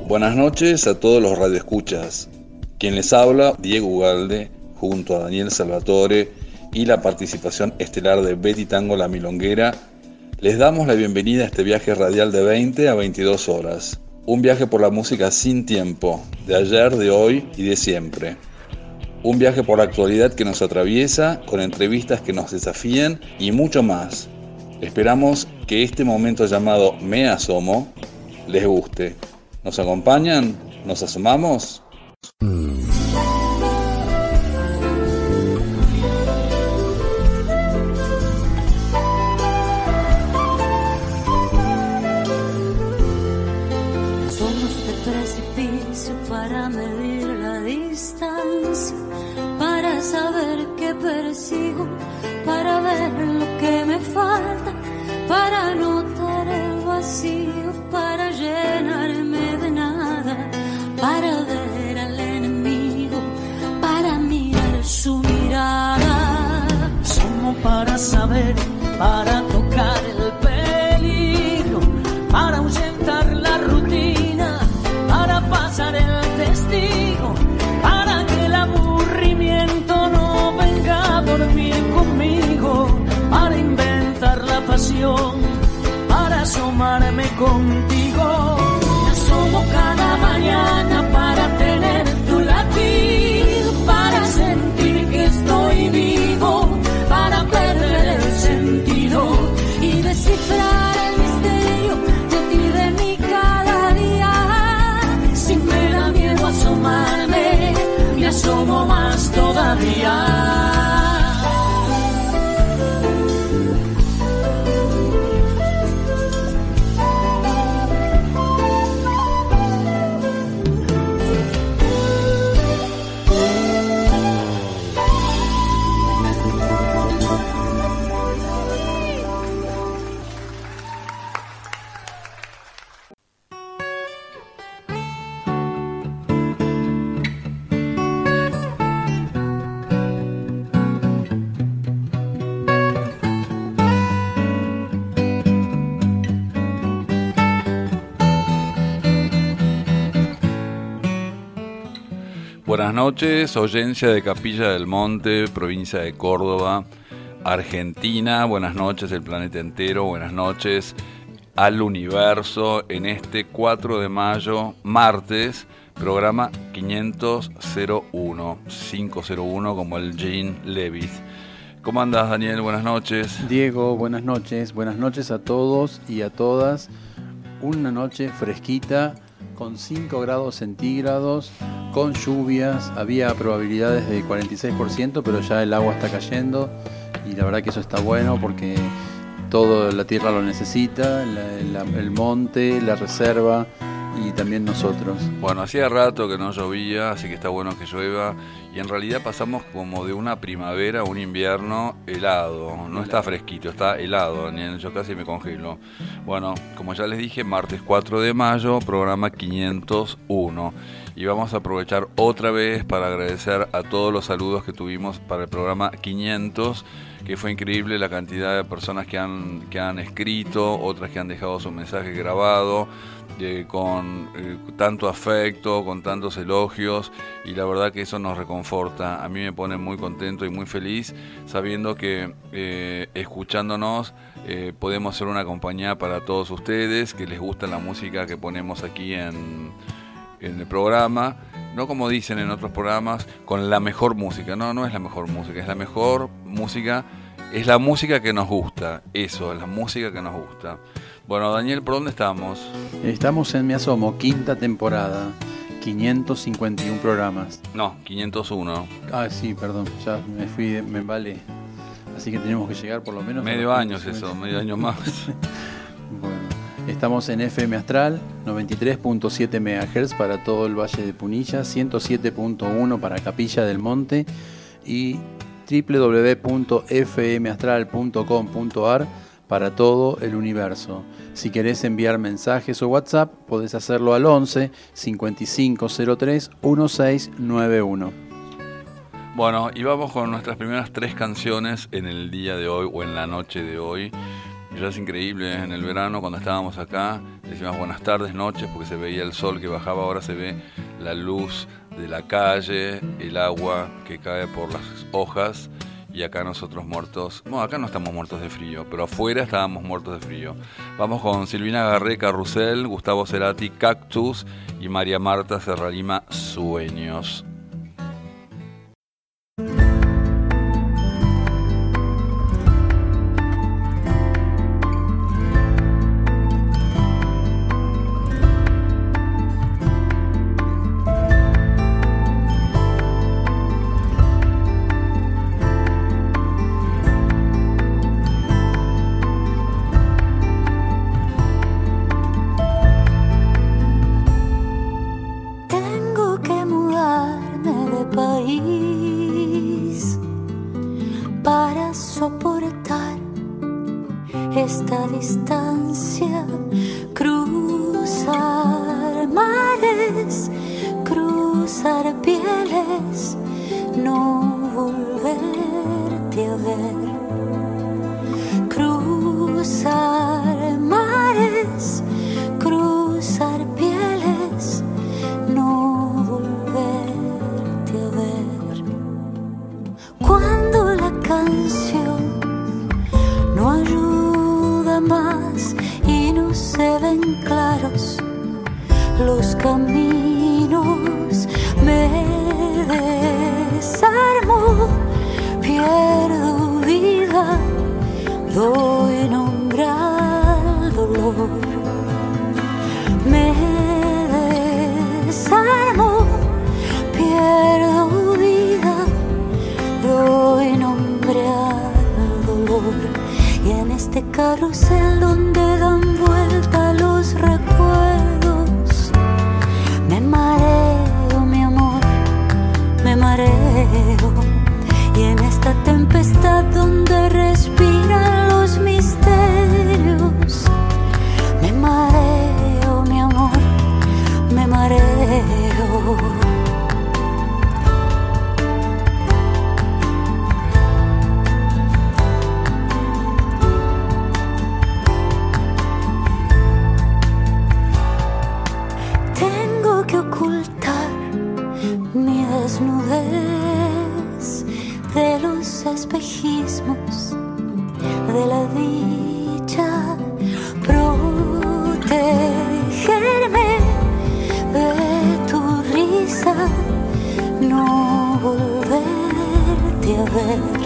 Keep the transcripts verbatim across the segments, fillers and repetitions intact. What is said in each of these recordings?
Buenas noches a todos los radioescuchas. Quien les habla, Diego Ugalde, junto a Daniel Salvatore y la participación estelar de Betty Tango La Milonguera, les damos la bienvenida a este viaje radial de veinte a veintidós horas. Un viaje por la música sin tiempo, de ayer, de hoy y de siempre. Un viaje por la actualidad que nos atraviesa, con entrevistas que nos desafían y mucho más. Esperamos que este momento llamado Me Asomo les guste. ¿Nos acompañan? ¿Nos asomamos? Somos de precipicio para medir la distancia, para saber qué persigo, para ver lo que me falta, para notar el vacío, para llenarme de nada, para ver al enemigo, para mirar su mirada. Somos para saber, para tocar el peligro, para ahuyentar la rutina, para pasar el testigo, para que el aburrimiento no venga a dormir conmigo, para inventar la pasión, para asomarme contigo. Me asomo cada mañana para tener tu latido, para sentir que estoy vivo, para perder el sentido y descifrar el misterio de ti, de mí cada día. Si me da miedo asomarme, me asomo más todavía. Buenas noches, oyencia de Capilla del Monte, provincia de Córdoba, Argentina. Buenas noches, el planeta entero. Buenas noches al universo en este cuatro de mayo, martes, programa quinientos uno, quinientos uno como el Jean Levitt. ¿Cómo andas, Daniel? Buenas noches. Diego, buenas noches. Buenas noches a todos y a todas. Una noche fresquita, con cinco grados centígrados, con lluvias. Había probabilidades de cuarenta y seis por ciento, pero ya el agua está cayendo y la verdad que eso está bueno porque toda la tierra lo necesita, la, la, el monte, la reserva y también nosotros. Bueno, hacía rato que no llovía, así que está bueno que llueva. Y en realidad pasamos como de una primavera a un invierno helado. No está fresquito, está helado, Daniel. Yo casi me congelo. Bueno, como ya les dije, martes cuatro de mayo, programa quinientos uno. Y vamos a aprovechar otra vez para agradecer a todos los saludos que tuvimos para el programa quinientos, que fue increíble la cantidad de personas que han, que han escrito, otras que han dejado su mensaje grabado, eh, con eh, tanto afecto, con tantos elogios, y la verdad que eso nos reconforta. A mí me pone muy contento y muy feliz sabiendo que eh, escuchándonos eh, podemos ser una compañía para todos ustedes, que les gusta la música que ponemos aquí en, en el programa. No como dicen en otros programas, con la mejor música. No, no es la mejor música, es la mejor música, es la música que nos gusta. Eso, es la música que nos gusta. Bueno, Daniel, ¿por dónde estamos? Estamos en Me Asomo, quinta temporada, quinientos cincuenta y uno programas. No, quinientos uno. Ah, sí, perdón, ya me fui, me embalé. Así que tenemos que llegar por lo menos... Medio año eso, medio año más. Bueno, estamos en F M Astral, noventa y tres punto siete megahertz para todo el Valle de Punilla, ciento siete punto uno para Capilla del Monte y doble u doble u doble u punto f m astral punto com punto a r para todo el universo. Si querés enviar mensajes o WhatsApp, podés hacerlo al once cincuenta y cinco cero tres dieciséis noventa y uno. Bueno, y vamos con nuestras primeras tres canciones en el día de hoy o en la noche de hoy. Y ya es increíble, ¿eh? En el verano cuando estábamos acá, decíamos buenas tardes, noches, porque se veía el sol que bajaba, ahora se ve la luz de la calle, el agua que cae por las hojas, y acá nosotros muertos, no, acá no estamos muertos de frío, pero afuera estábamos muertos de frío. Vamos con Silvina Garré, Carrusel, Gustavo Cerati, Cactus, y María Marta Serralima, Sueños. Esta distancia, cruzar mares, cruzar pieles, no volverte a ver. Cruzar mares, cruzar pieles, no volverte a ver. Cuando la canción no ayuda más y no se ven claros los caminos, me desarmo, pierdo vida, doy nombre al dolor. Me desarmo, pierdo vida, doy nombre al dolor. Y en este carrusel donde dan vuelta los recuerdos, me mareo, mi amor, me mareo. Y en esta tempestad donde respiran los misterios, me mareo, mi amor, me mareo. Desnudez de los espejismos de la dicha, protegerme de tu risa, no volverte a ver.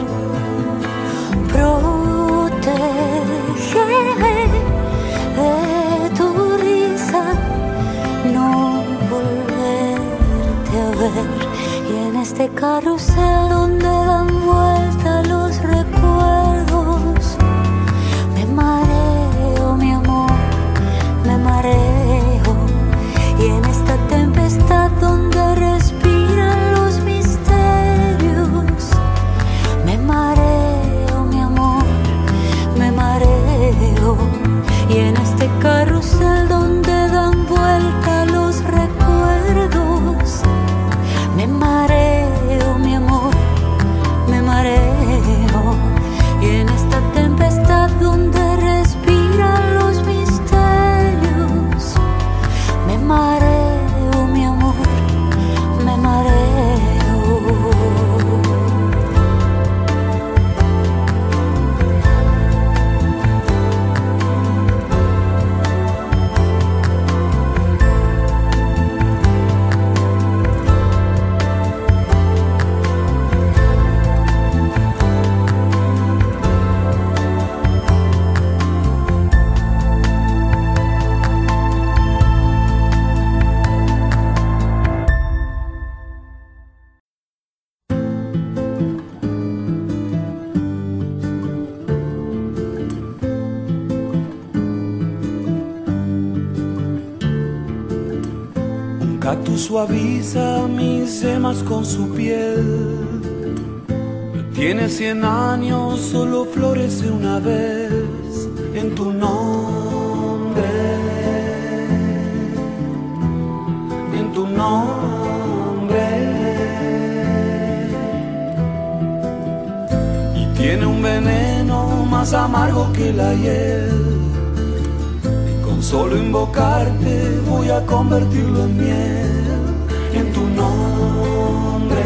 Protegerme de tu risa, no volverte a ver. Y en este carrusel donde dan vuelta los recuerdos, me mareo, mi amor, me mareo. Y en esta tempestad donde respiran los misterios, me mareo, mi amor, me mareo. Y en este carrusel donde dan vuelta los recuerdos, me mareo, mi amor, me mareo. Y en esta tempestad donde respiran los misterios, me mareo, mi amor, me mareo. Cactus suaviza mis yemas con su piel. Tiene cien años, solo florece una vez en tu nombre, en tu nombre. Y tiene un veneno más más amargo que la hiel. Y con solo invocarte voy a convertirlo en miel, en tu nombre,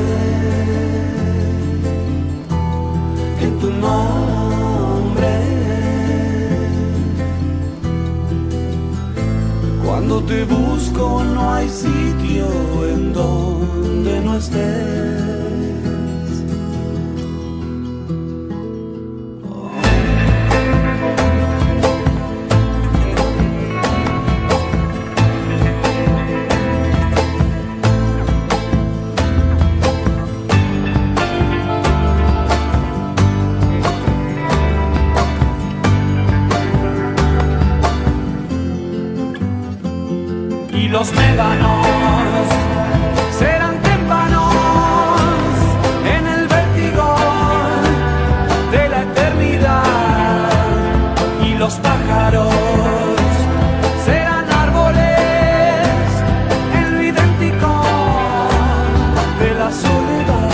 en tu nombre. Cuando te busco no hay sitio en donde no estés. Los médanos serán témpanos en el vértigo de la eternidad, y los pájaros serán árboles en lo idéntico de la soledad.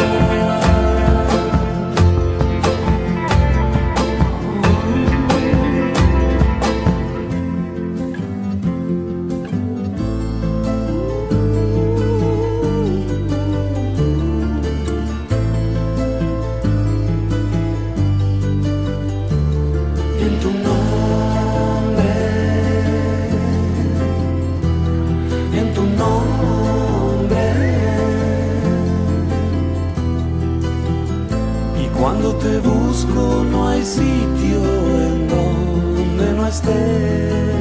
Cuando te busco no hay sitio en donde no estés.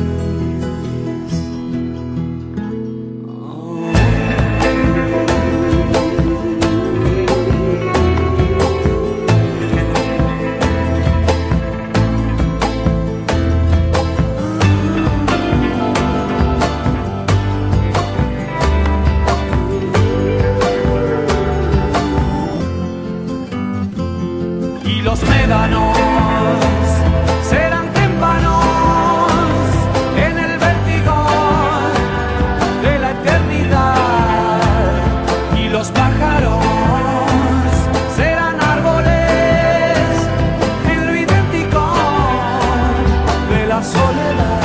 Los médanos serán témpanos en el vértigo de la eternidad, y los pájaros serán árboles en lo idéntico de la soledad,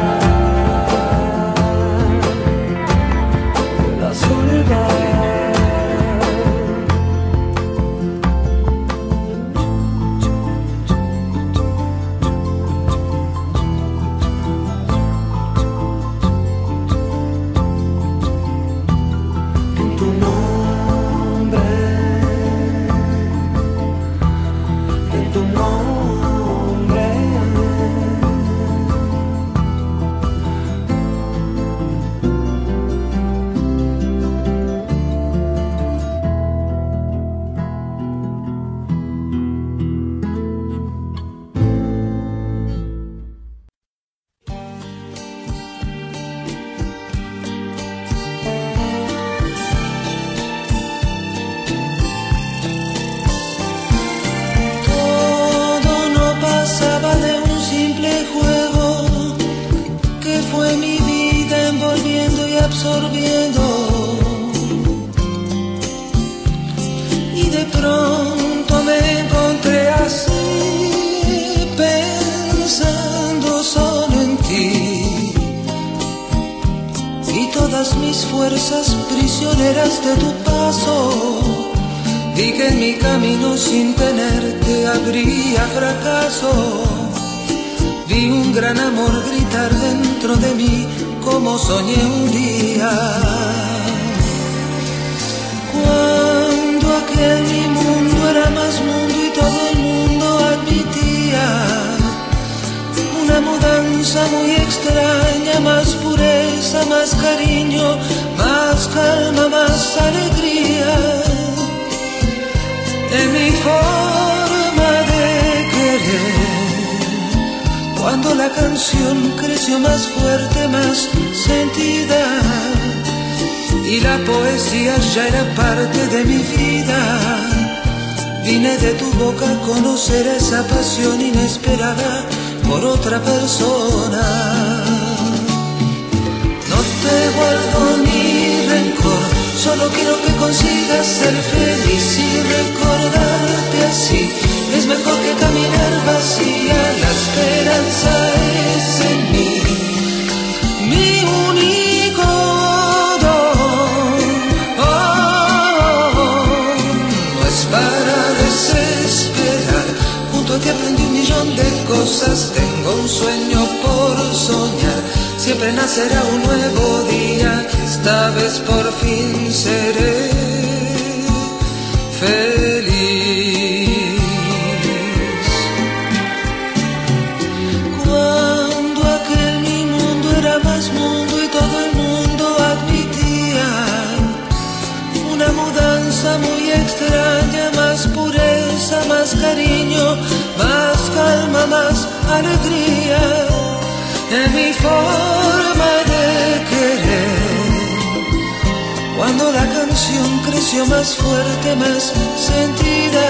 de la soledad. Absorbiendo, y de pronto me encontré así, pensando solo en ti, y todas mis fuerzas prisioneras de tu paso. Vi que en mi camino sin tenerte habría fracaso. Vi un gran amor gritar dentro de mí como soñé un día, cuando aquel mi mundo era más mundo y todo el mundo admitía una mudanza muy extraña, más pureza, más cariño, más calma, más alegría en mi forma de querer. Cuando la canción creció más fuerte, más sentida, y la poesía ya era parte de mi vida, vine de tu boca a conocer esa pasión inesperada por otra persona. No te guardo ni rencor, solo quiero que consigas ser feliz y recordarte así, es mejor que caminar vacía. La esperanza es en mí, mi único don. Oh, no es para desesperar, junto a ti aprendí un millón de cosas. Tengo un sueño por soñar, siempre nacerá un nuevo día. Esta vez por fin seré feliz. Cuando aquel mi mundo era más mundo y todo el mundo admitía una mudanza muy extraña, más pureza, más cariño, más calma, más alegría en mi forma de querer. Cuando la canción creció más fuerte, más sentida,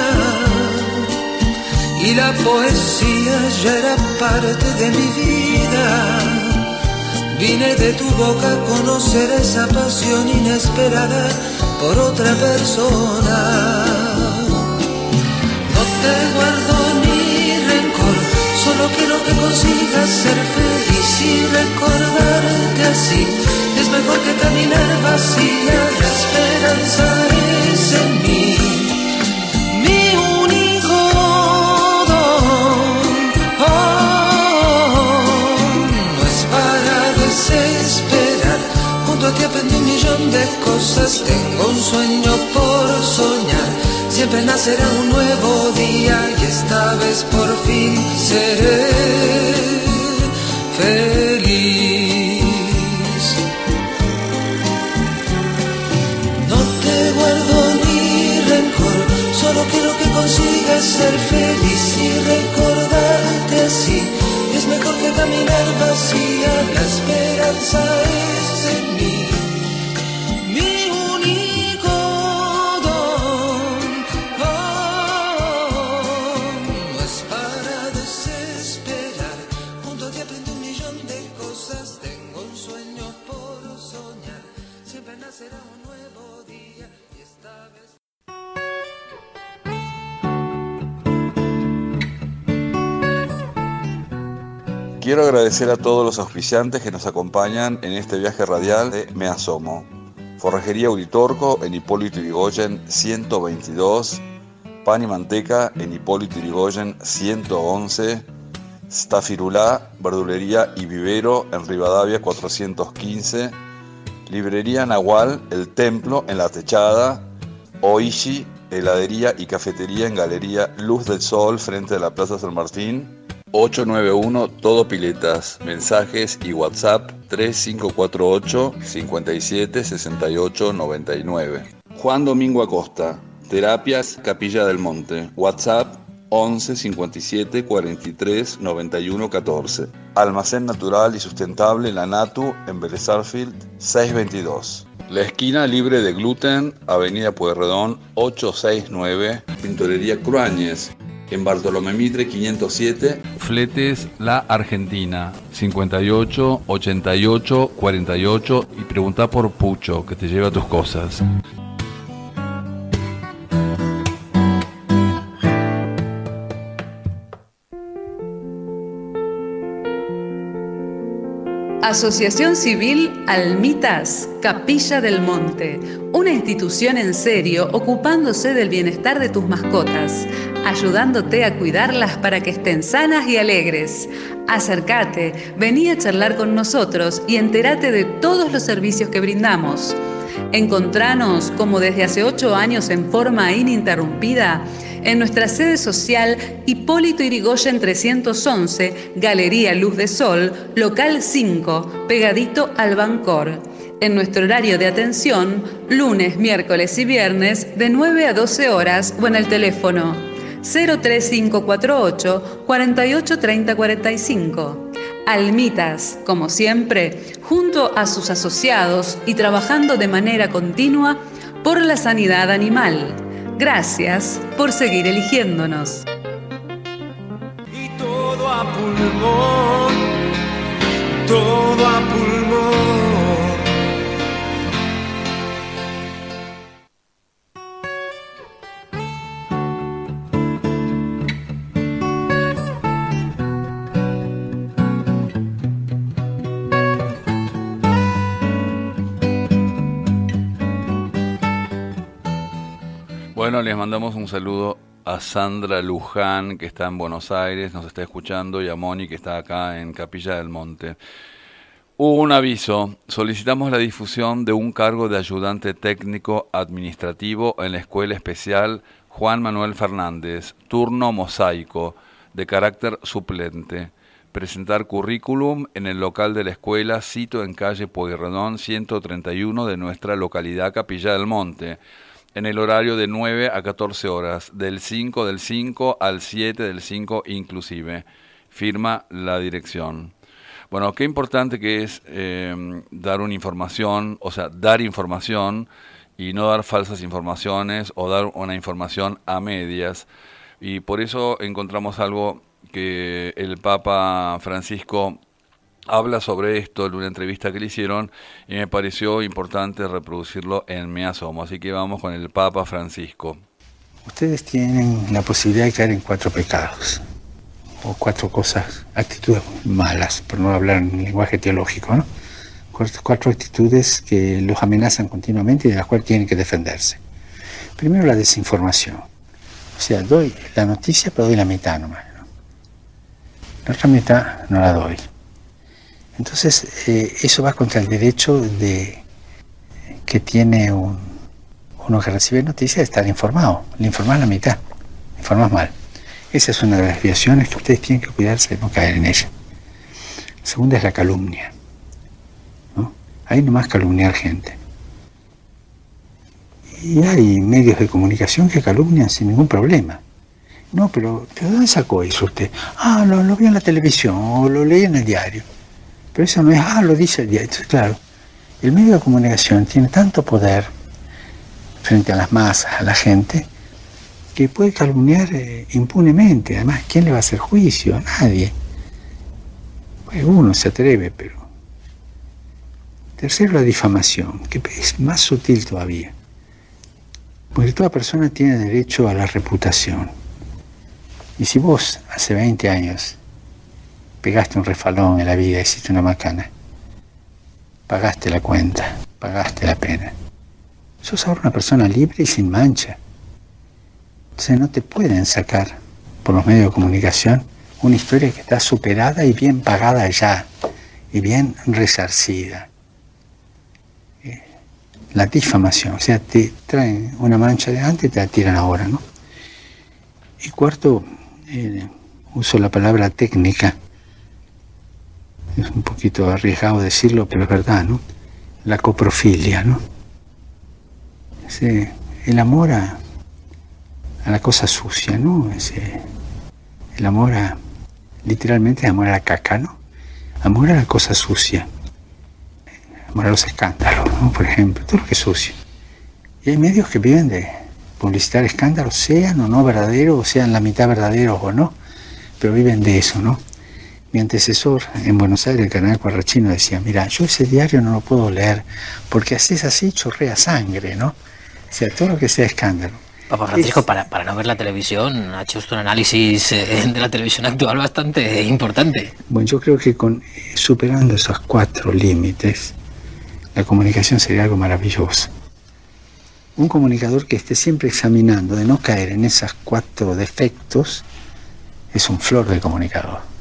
y la poesía ya era parte de mi vida, vine de tu boca a conocer esa pasión inesperada por otra persona. No te guardo ni rencor, solo quiero que consigas ser feliz y recordarte así. Es mejor que caminar vacía, la esperanza es en mí, mi único don. Oh, no es para desesperar, junto a ti aprendí un millón de cosas. Tengo un sueño por soñar, siempre nacerá un nuevo día y esta vez por fin seré feliz. No te guardo ni rencor, solo quiero que consigas ser feliz y recordarte así. Es mejor que caminar vacía, la esperanza es en mí, mi único don. Oh, no es para desesperar, junto a ti aprendí un millón de cosas. Tengo un sueño por soñar, siempre nacerá un nuevo día y esta vez. Quiero agradecer a todos los auspiciantes que nos acompañan en este viaje radial de Me Asomo. Forrajería Uritorco en Hipólito Yrigoyen ciento veintidós, Pan y Manteca en Hipólito Yrigoyen ciento once, Stafirulá, Verdulería y Vivero en Rivadavia cuatrocientos quince, Librería Nahual, El Templo en La Techada, Oishi, Heladería y Cafetería en Galería Luz del Sol frente a la Plaza San Martín, ocho nueve uno Todo Piletas, mensajes y WhatsApp tres cinco cuatro ocho, cinco siete, seis ocho nueve nueve. Juan Domingo Acosta, Terapias Capilla del Monte, WhatsApp once cincuenta y siete cuarenta y tres noventa y uno catorce. Almacén Natural y Sustentable La Natu en Vélez Sarsfield seiscientos veintidós. La esquina libre de gluten, Avenida Pueyrredón ochocientos sesenta y nueve, Pintorería Cruáñez en Bartolomé Mitre quinientos siete. Fletes La Argentina cincuenta y ocho ochenta y ocho cuarenta y ocho y preguntá por Pucho que te lleva tus cosas. Asociación Civil Almitas, Capilla del Monte, una institución en serio ocupándose del bienestar de tus mascotas, ayudándote a cuidarlas para que estén sanas y alegres. Acércate, vení a charlar con nosotros y entérate de todos los servicios que brindamos. Encontranos, como desde hace ocho años en forma ininterrumpida, en nuestra sede social Hipólito Yrigoyen trescientos once, Galería Luz de Sol, local cinco, pegadito al Bancor. En nuestro horario de atención, lunes, miércoles y viernes, de nueve a doce horas o en el teléfono cero tres cinco cuatro ocho, cuarenta y ocho treinta cuarenta y cinco. Almitas, como siempre, junto a sus asociados y trabajando de manera continua por la sanidad animal. Gracias por seguir eligiéndonos. Y todo a pulmón, todo a pulmón. Bueno, les mandamos un saludo a Sandra Luján, que está en Buenos Aires, nos está escuchando, y a Moni, que está acá en Capilla del Monte. Un aviso: solicitamos la difusión de un cargo de ayudante técnico administrativo en la Escuela Especial Juan Manuel Fernández, turno mosaico, de carácter suplente. Presentar currículum en el local de la escuela, sito en calle Pueyrredón ciento treinta y uno de nuestra localidad Capilla del Monte, en el horario de nueve a catorce horas, del cinco del cinco al siete del cinco inclusive. Firma la dirección. Bueno, qué importante que es eh, dar una información, o sea, dar información y no dar falsas informaciones o dar una información a medias. Y por eso encontramos algo que el Papa Francisco habla sobre esto en una entrevista que le hicieron, y me pareció importante reproducirlo en Me Asomo. Así que vamos con el Papa Francisco. Ustedes tienen la posibilidad de caer en cuatro pecados, o cuatro cosas, actitudes malas, por no hablar en lenguaje teológico, ¿no? Cuatro, cuatro actitudes que los amenazan continuamente y de las cuales tienen que defenderse. Primero, la desinformación. O sea, doy la noticia, pero doy la mitad nomás, ¿no? La otra mitad no la doy. Entonces, eh, eso va contra el derecho de que tiene un, uno que recibe noticias de estar informado. Le informas la mitad, le informas mal. Esa es una de las desviaciones que ustedes tienen que cuidarse de no caer en ella. La segunda es la calumnia, ¿no? Ahí nomás calumniar gente. Y hay medios de comunicación que calumnian sin ningún problema. No, pero ¿de dónde sacó eso usted? Ah, lo, lo vi en la televisión o lo leí en el diario. Pero eso no es, ah, lo dice el diario. Entonces, claro, el medio de comunicación tiene tanto poder frente a las masas, a la gente, que puede calumniar eh, impunemente. Además, ¿quién le va a hacer juicio? A nadie. Pues uno se atreve, pero... Tercero, la difamación, que es más sutil todavía. Porque toda persona tiene derecho a la reputación. Y si vos, hace veinte años, pegaste un refalón en la vida, hiciste una macana, pagaste la cuenta, pagaste la pena, sos ahora una persona libre y sin mancha. Entonces no te pueden sacar por los medios de comunicación una historia que está superada y bien pagada ya, y bien resarcida. Eh, la difamación, o sea, te traen una mancha de antes y te la tiran ahora, ¿no? Y cuarto, eh, uso la palabra técnica. Es un poquito arriesgado decirlo, pero es verdad, ¿no? La coprofilia, ¿no? Ese, el amor a, a la cosa sucia, ¿no? Ese, el amor a, literalmente, amor a la caca, ¿no? Amor a la cosa sucia. Amor a los escándalos, ¿no? Por ejemplo, todo lo que es sucio. Y hay medios que viven de publicitar escándalos, sean o no verdaderos, o sean la mitad verdaderos o no, pero viven de eso, ¿no? Mi antecesor en Buenos Aires, el cardenal Cuarrachino, decía, mira, yo ese diario no lo puedo leer, porque haces así, chorrea sangre, ¿no? O sea, todo lo que sea escándalo. Papa Francisco, es... para, para no ver la televisión, ha hecho usted un análisis eh, de la televisión actual bastante importante. Bueno, yo creo que con superando esos cuatro límites, la comunicación sería algo maravilloso. Un comunicador que esté siempre examinando de no caer en esos cuatro defectos es un flor de comunicador.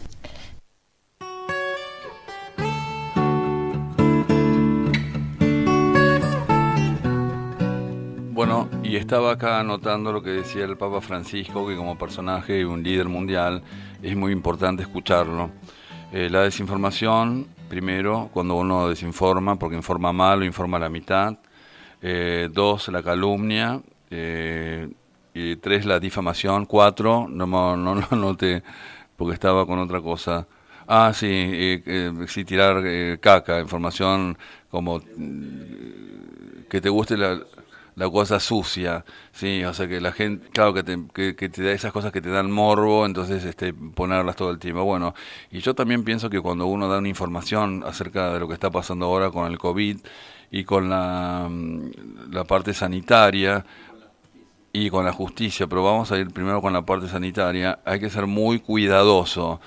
Bueno, y estaba acá anotando lo que decía el Papa Francisco, que como personaje y un líder mundial es muy importante escucharlo. Eh, la desinformación, primero, cuando uno desinforma, porque informa mal o informa a la mitad. Eh, dos, la calumnia. Eh, y tres, la difamación. Cuatro, no no no noté, porque estaba con otra cosa. Ah, sí, eh, eh, sí tirar eh, caca, información como eh, que te guste la... la cosa sucia, sí, o sea que la gente, claro, que te, que, que te da esas cosas que te dan morbo, entonces este ponerlas todo el tiempo. Bueno, y yo también pienso que cuando uno da una información acerca de lo que está pasando ahora con el COVID y con la, la parte sanitaria y con la justicia, pero vamos a ir primero con la parte sanitaria, hay que ser muy cuidadoso,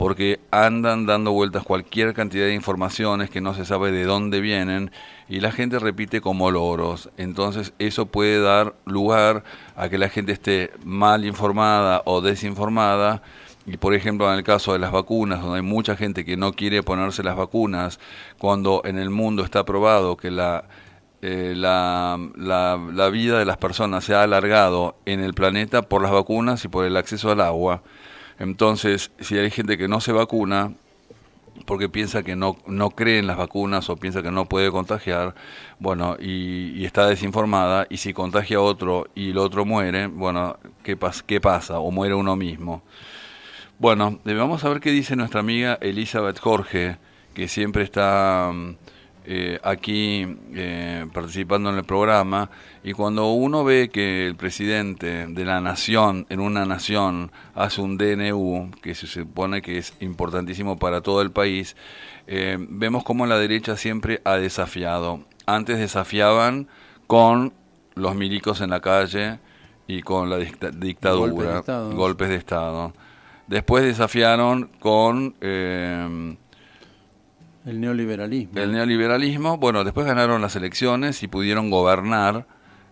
porque andan dando vueltas cualquier cantidad de informaciones que no se sabe de dónde vienen y la gente repite como loros. Entonces eso puede dar lugar a que la gente esté mal informada o desinformada. Y por ejemplo, en el caso de las vacunas, donde hay mucha gente que no quiere ponerse las vacunas, cuando en el mundo está probado que la, eh, la, la, la vida de las personas se ha alargado en el planeta por las vacunas y por el acceso al agua. Entonces, si hay gente que no se vacuna porque piensa que no, no cree en las vacunas o piensa que no puede contagiar, bueno, y, y está desinformada, y si contagia a otro y el otro muere, bueno, ¿qué, pas- qué pasa? O muere uno mismo. Bueno, eh, vamos a ver qué dice nuestra amiga Elizabeth Jorge, que siempre está eh, aquí eh, participando en el programa, y cuando uno ve que el presidente de la nación, en una nación, hace un D N U, que se supone que es importantísimo para todo el país, eh, vemos cómo la derecha siempre ha desafiado. Antes desafiaban con los milicos en la calle y con la dicta- dictadura, Golpes de Estado. golpes de Estado. Después desafiaron con eh, El neoliberalismo. el neoliberalismo. Bueno, después ganaron las elecciones y pudieron gobernar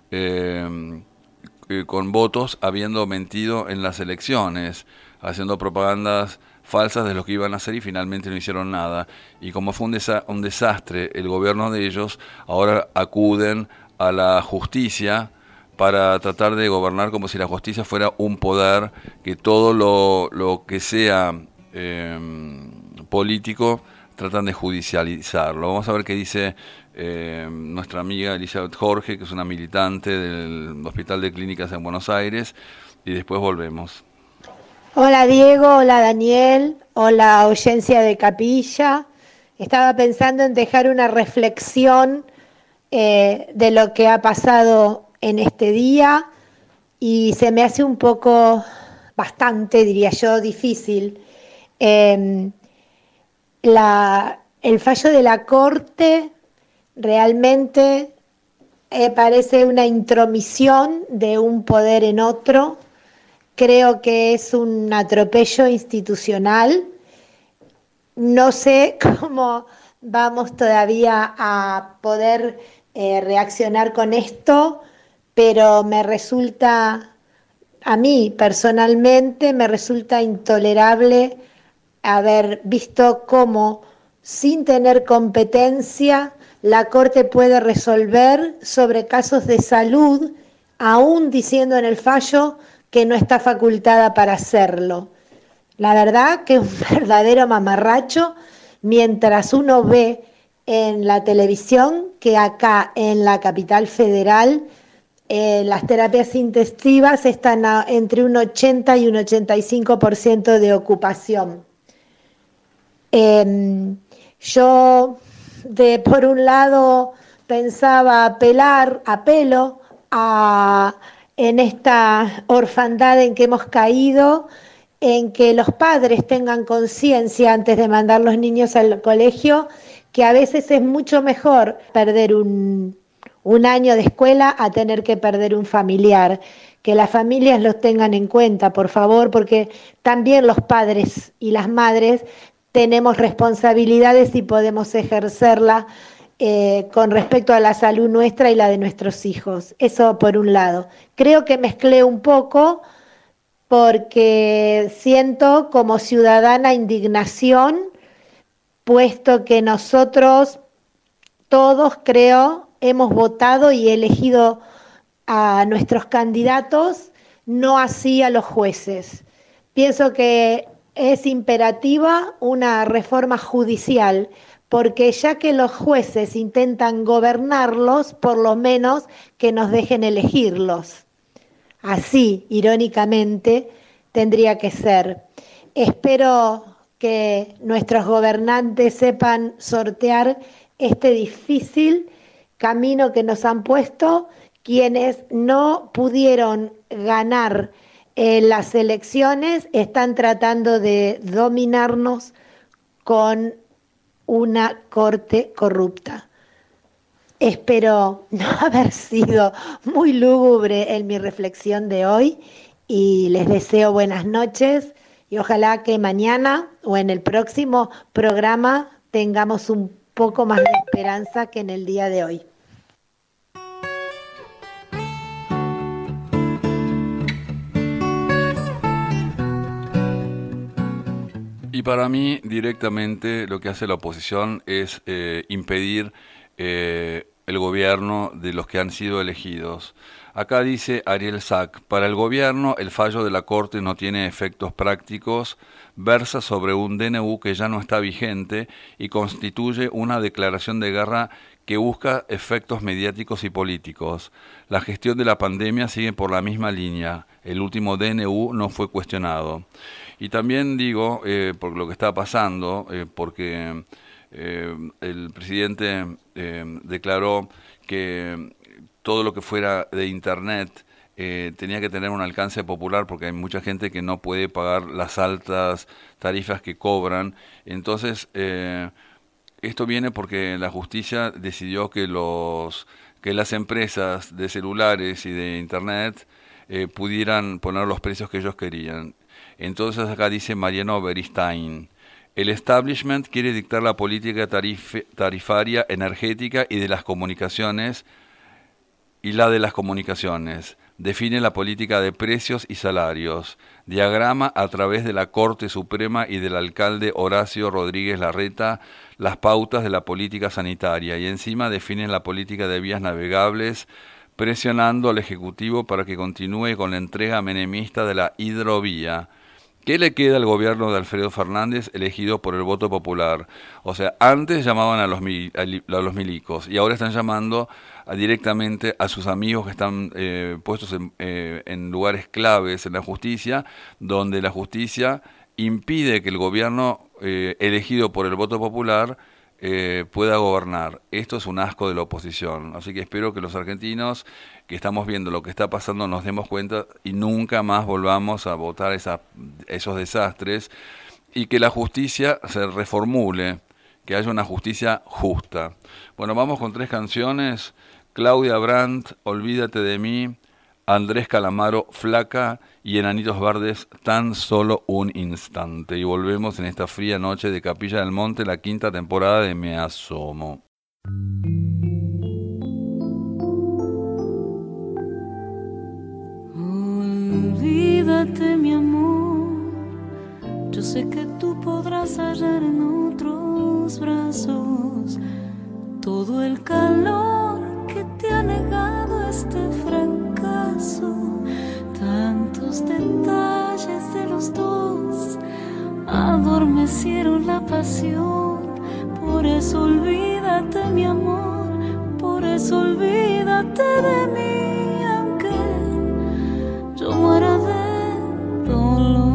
eh, eh, con votos habiendo mentido en las elecciones, haciendo propagandas falsas de lo que iban a hacer y finalmente no hicieron nada. Y como fue un, desa- un desastre el gobierno de ellos, ahora acuden a la justicia para tratar de gobernar como si la justicia fuera un poder, que todo lo, lo que sea eh, político tratan de judicializarlo. Vamos a ver qué dice eh, nuestra amiga Elizabeth Jorge, que es una militante del Hospital de Clínicas en Buenos Aires, y después volvemos. Hola Diego, hola Daniel, hola audiencia de Capilla. Estaba pensando en dejar una reflexión eh, de lo que ha pasado en este día y se me hace un poco, bastante diría yo, difícil. Eh, la, el fallo de la Corte realmente eh, parece una intromisión de un poder en otro. Creo que es un atropello institucional. No sé cómo vamos todavía a poder eh, reaccionar con esto, pero me resulta, a mí personalmente, me resulta intolerable haber visto cómo, sin tener competencia, la Corte puede resolver sobre casos de salud, aún diciendo en el fallo que no está facultada para hacerlo. La verdad que es un verdadero mamarracho, mientras uno ve en la televisión que acá en la capital federal eh, las terapias intensivas están a, entre un ochenta y un ochenta y cinco por ciento de ocupación. Eh, yo, de por un lado, pensaba apelar, apelo a, en esta orfandad en que hemos caído, en que los padres tengan conciencia antes de mandar los niños al colegio, que a veces es mucho mejor perder un, un año de escuela a tener que perder un familiar. Que las familias los tengan en cuenta, por favor, porque también los padres y las madres tenemos responsabilidades y podemos ejercerla eh, con respecto a la salud nuestra y la de nuestros hijos. Eso por un lado. Creo que mezclé un poco porque siento como ciudadana indignación, puesto que nosotros todos, creo, hemos votado y elegido a nuestros candidatos, no así a los jueces. Pienso que es imperativa una reforma judicial, porque ya que los jueces intentan gobernarlos, por lo menos que nos dejen elegirlos. Así, irónicamente, tendría que ser. Espero que nuestros gobernantes sepan sortear este difícil camino que nos han puesto quienes no pudieron ganar eh, las elecciones, están tratando de dominarnos con una corte corrupta. Espero no haber sido muy lúgubre en mi reflexión de hoy y les deseo buenas noches y ojalá que mañana o en el próximo programa tengamos un poco más de esperanza que en el día de hoy. Y para mí, directamente, lo que hace la oposición es eh, impedir eh, el gobierno de los que han sido elegidos. Acá dice Ariel Sack, para el gobierno el fallo de la Corte no tiene efectos prácticos, versa sobre un D N U que ya no está vigente y constituye una declaración de guerra que busca efectos mediáticos y políticos. La gestión de la pandemia sigue por la misma línea. El último D N U no fue cuestionado. Y también digo, eh, por lo que está pasando, eh, porque eh, el presidente eh, declaró que todo lo que fuera de Internet eh, tenía que tener un alcance popular, porque hay mucha gente que no puede pagar las altas tarifas que cobran. Entonces, eh, esto viene porque la justicia decidió que los que las empresas de celulares y de Internet eh, pudieran poner los precios que ellos querían. Entonces acá dice Mariano Beristain, el establishment quiere dictar la política tarif- tarifaria energética y de las comunicaciones y la de las comunicaciones. Define la política de precios y salarios. Diagrama a través de la Corte Suprema y del alcalde Horacio Rodríguez Larreta las pautas de la política sanitaria y encima define la política de vías navegables, presionando al Ejecutivo para que continúe con la entrega menemista de la hidrovía. ¿Qué le queda al gobierno de Alfredo Fernández elegido por el voto popular? O sea, antes llamaban a los, mil, a los milicos y ahora están llamando a, directamente a sus amigos que están eh, puestos en, eh, en lugares claves en la justicia, donde la justicia impide que el gobierno eh, elegido por el voto popular eh, pueda gobernar. Esto es un asco de la oposición. Así que espero que los argentinos que estamos viendo lo que está pasando nos demos cuenta y nunca más volvamos a votar esa, esos desastres y que la justicia se reformule, que haya una justicia justa. Bueno, vamos con tres canciones. Claudia Brandt, Olvídate de mí, Andrés Calamaro, Flaca y Enanitos Verdes, Tan solo un instante. Y volvemos en esta fría noche de Capilla del Monte, la quinta temporada de Me Asomo. Olvídate, mi amor, yo sé que tú podrás hallar en otros brazos todo el calor que te ha negado este fracaso. Tantos detalles de los dos adormecieron la pasión. Por eso olvídate, mi amor, por eso olvídate de mí, aunque yo muera de dolor.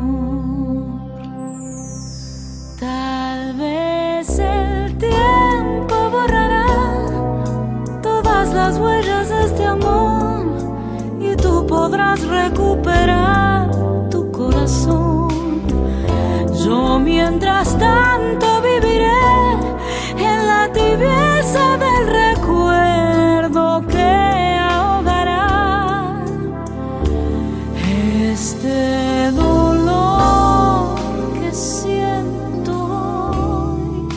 Tal vez el tiempo borrará todas las huellas de este amor y tú podrás recuperar tu corazón. Yo mientras tanto viviré en la tibieza del recuerdo que ahogará este dolor que siento hoy.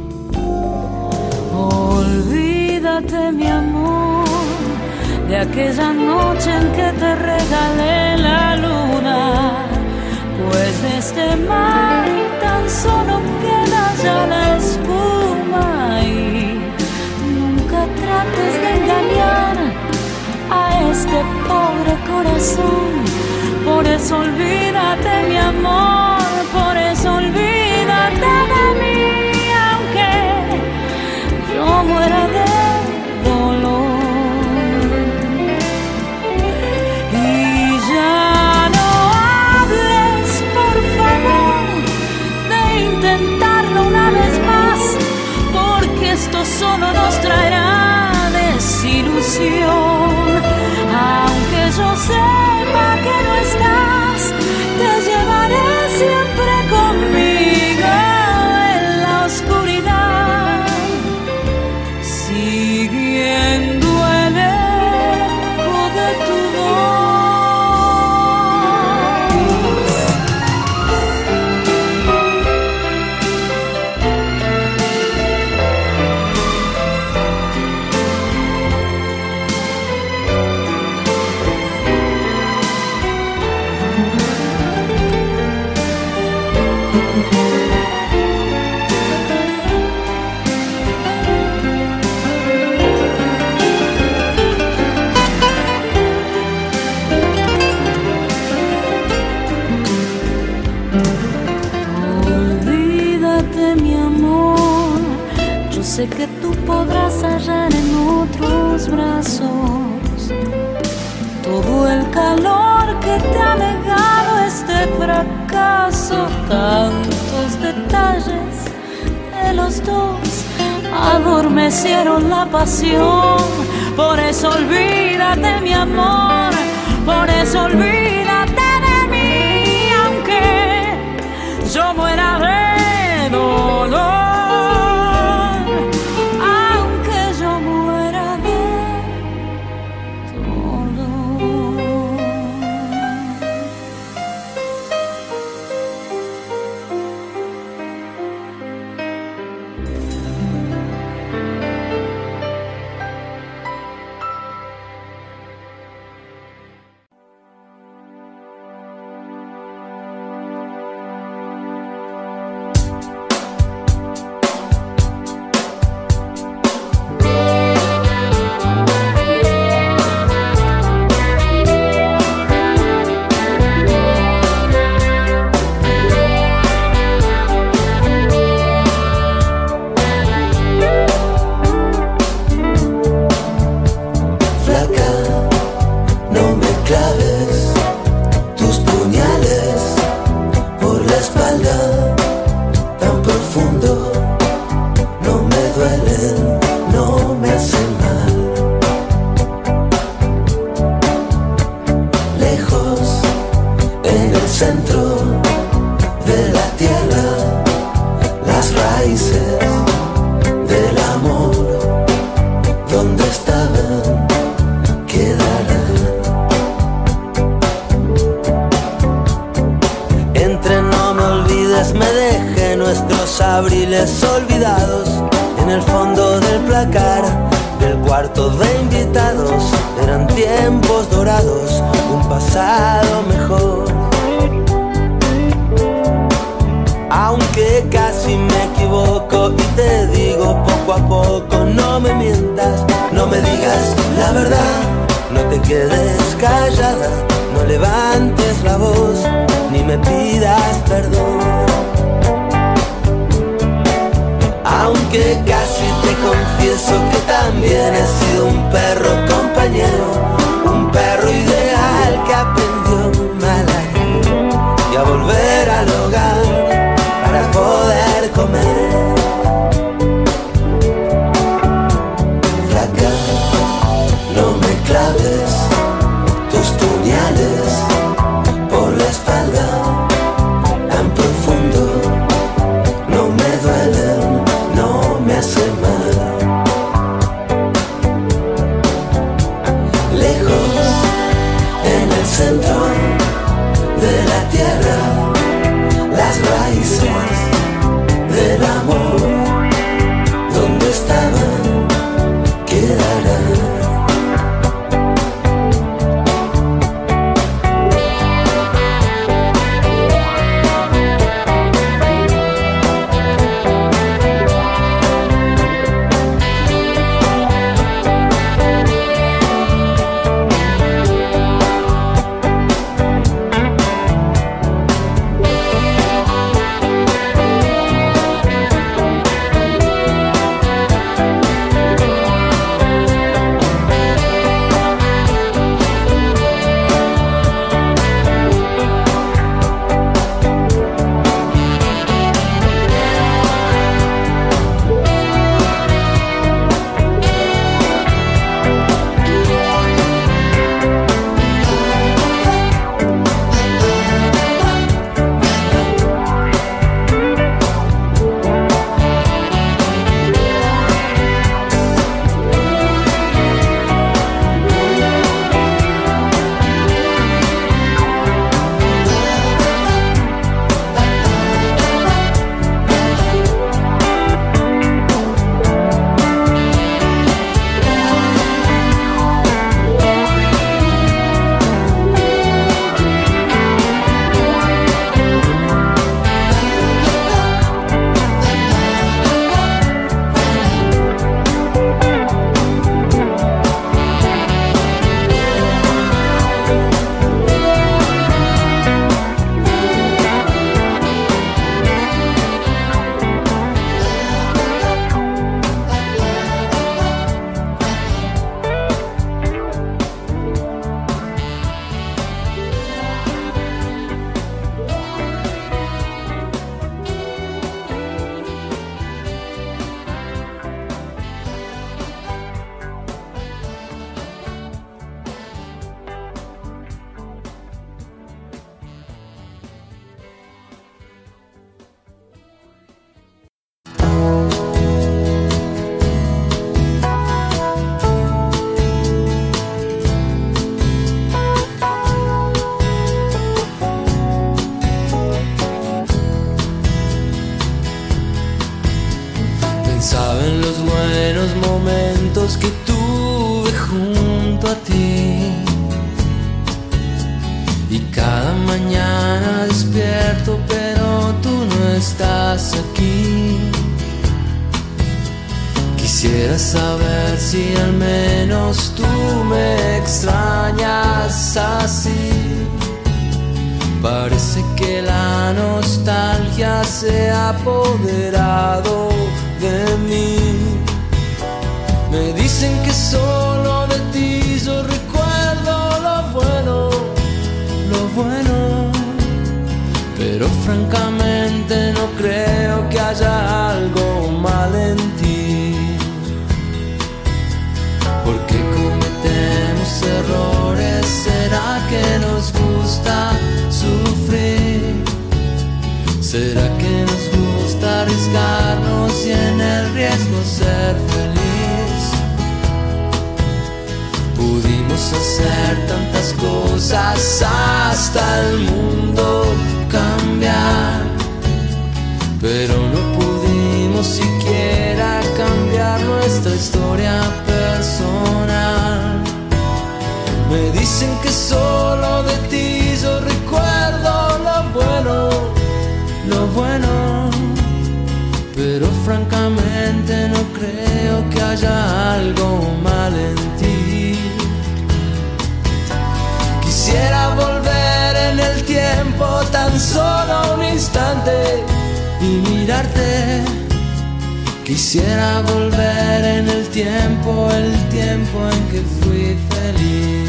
Olvídate, mi amor, de aquella noche en que te regalé la luna, pues de este mar tan solo queda ya la espuma y nunca trates de engañar a este pobre corazón. Por eso olvídate, mi amor, por eso olvídate de mí, aunque yo muera de dolor. Y ya no hables, por favor, de intentarlo una vez más, porque esto solo nos traerá desilusión. Aunque yo sepa que no estás, te llevaré siempre conmigo en la oscuridad, siguiendo el eco de tu voz. que te ha legado este fracaso, tantos detalles de los dos adormecieron la pasión. Por eso olvídate, mi amor, por eso olvídate de mí, aunque yo muera de dolor. Abriles olvidados en el fondo del placar del cuarto de invitados. Eran tiempos dorados, un pasado mejor. Aunque casi me equivoco y te digo poco a poco, no me mientas, no me digas la verdad, no te quedes callada, no levantes la voz, ni me pidas perdón. Aunque casi te confieso que también he sido un perro compañero, un perro ideal que aprendió mal a ir y a volver al hogar para poder comer. Flaca, no me claves tus puñales por la espalda tan profundo, no me duelen, no me hace mal. Lejos, en el centro de la tierra, las raíces del amor, donde estaban, quedarán. Y cada mañana despierto, pero tú no estás aquí. Quisiera saber si al menos tú me extrañas así. Parece que la nostalgia se ha apoderado de mí. Me dicen que solo de ti yo recuerdo lo bueno, lo bueno. Pero francamente no creo que haya algo mal en ti. Porque cometemos errores, ¿será que nos gusta sufrir? ¿Será que nos gusta arriesgarnos y en el riesgo ser feliz? Pudimos hacer tantas cosas hasta el mundo cambiar, pero no pudimos siquiera cambiar nuestra historia personal. Me dicen que solo de ti yo recuerdo lo bueno, lo bueno, pero francamente no creo que haya algo mal en ti. Quisiera volver en el tiempo tan solo un instante y mirarte. Quisiera volver en el tiempo, el tiempo en que fui feliz.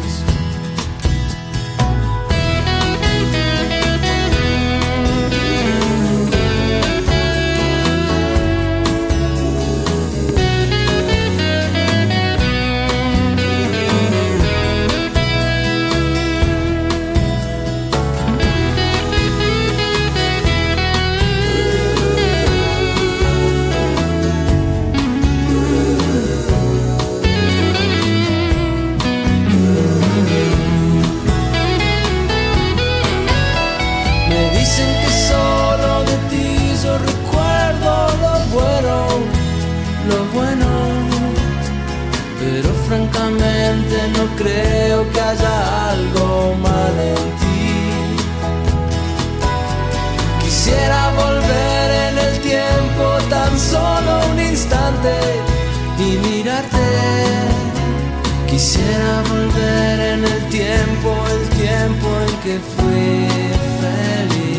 Francamente no creo que haya algo mal en ti. Quisiera volver en el tiempo tan solo un instante y mirarte. Quisiera volver en el tiempo, el tiempo en que fui feliz.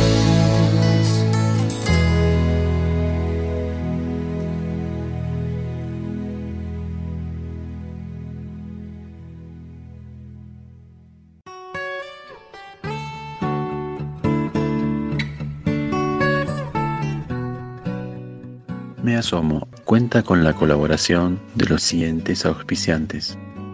Me asomo cuenta con la colaboración de los siguientes auspiciantes.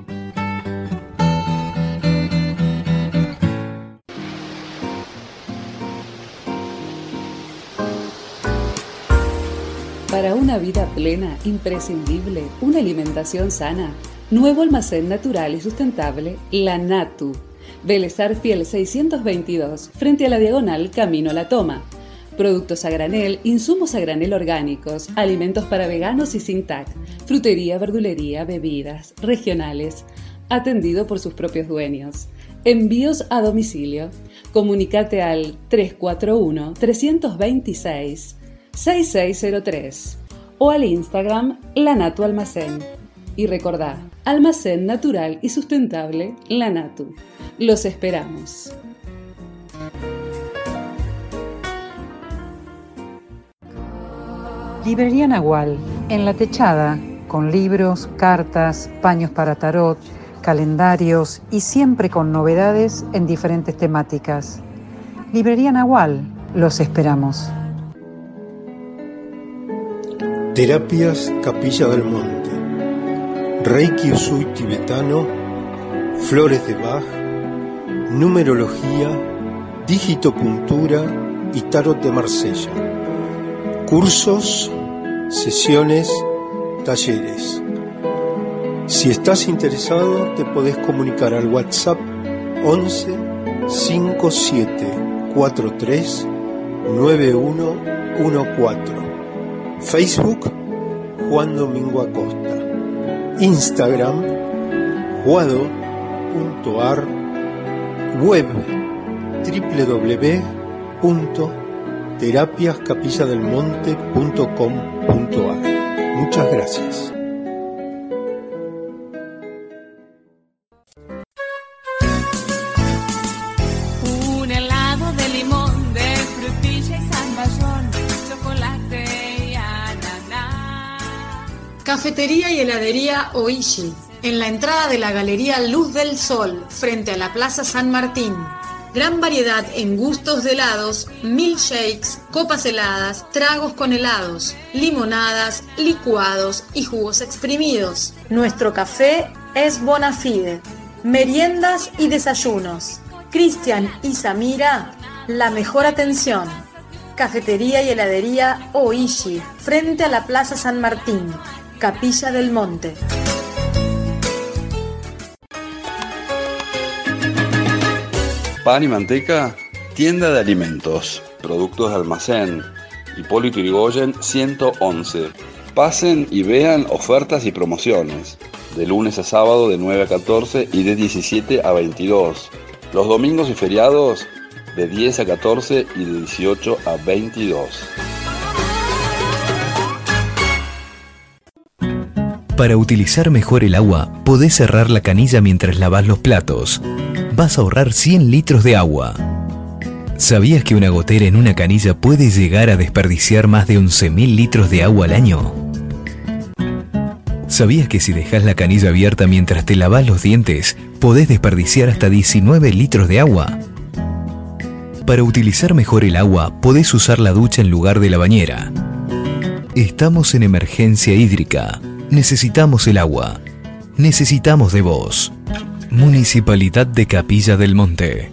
Para una vida plena, imprescindible, una alimentación sana, nuevo almacén natural y sustentable, La Natu. Vélez Arfiel seiscientos veintidós, frente a la diagonal Camino a la Toma. Productos a granel, insumos a granel orgánicos, alimentos para veganos y sin T A C, frutería, verdulería, bebidas, regionales, atendido por sus propios dueños. Envíos a domicilio. Comunicate al tres cuatro uno, tres dos seis, seis seis cero tres o al Instagram La Natu Almacén. Y recordá, almacén natural y sustentable La Natu. Los esperamos. Librería Nahual, en La Techada, con libros, cartas, paños para tarot, calendarios y siempre con novedades en diferentes temáticas. Librería Nahual, los esperamos. Terapias Capilla del Monte, Reiki Usui tibetano, flores de Bach, numerología, digitopuntura y tarot de Marsella. Cursos, sesiones, talleres. Si estás interesado, te podés comunicar al WhatsApp once cincuenta y siete cuarenta y tres noventa y uno catorce. Facebook, Juan Domingo Acosta. Instagram, juado punto ar Web doble u doble u doble u punto terapias capilla del monte punto com punto a r. Muchas gracias. Un helado de limón, de frutilla y zamballón, chocolate y ananá. Cafetería y heladería Oishi, en la entrada de la Galería Luz del Sol, frente a la Plaza San Martín. Gran variedad en gustos de helados, milkshakes, copas heladas, tragos con helados, limonadas, licuados y jugos exprimidos. Nuestro café es Bonafide. Meriendas y desayunos. Cristian y Samira, la mejor atención. Cafetería y heladería Oishi, frente a la Plaza San Martín, Capilla del Monte. Pan y manteca, tienda de alimentos, productos de almacén, Hipólito Yrigoyen ciento once. Pasen y vean ofertas y promociones, de lunes a sábado de nueve a catorce y de diecisiete a veintidós. Los domingos y feriados de diez a catorce y de dieciocho a veintidós. Para utilizar mejor el agua, podés cerrar la canilla mientras lavas los platos. Vas a ahorrar cien litros de agua. ¿Sabías que una gotera en una canilla puede llegar a desperdiciar más de once mil litros de agua al año? ¿Sabías que si dejas la canilla abierta mientras te lavas los dientes, podés desperdiciar hasta diecinueve litros de agua? Para utilizar mejor el agua, podés usar la ducha en lugar de la bañera. Estamos en emergencia hídrica. Necesitamos el agua. Necesitamos de vos. Municipalidad de Capilla del Monte.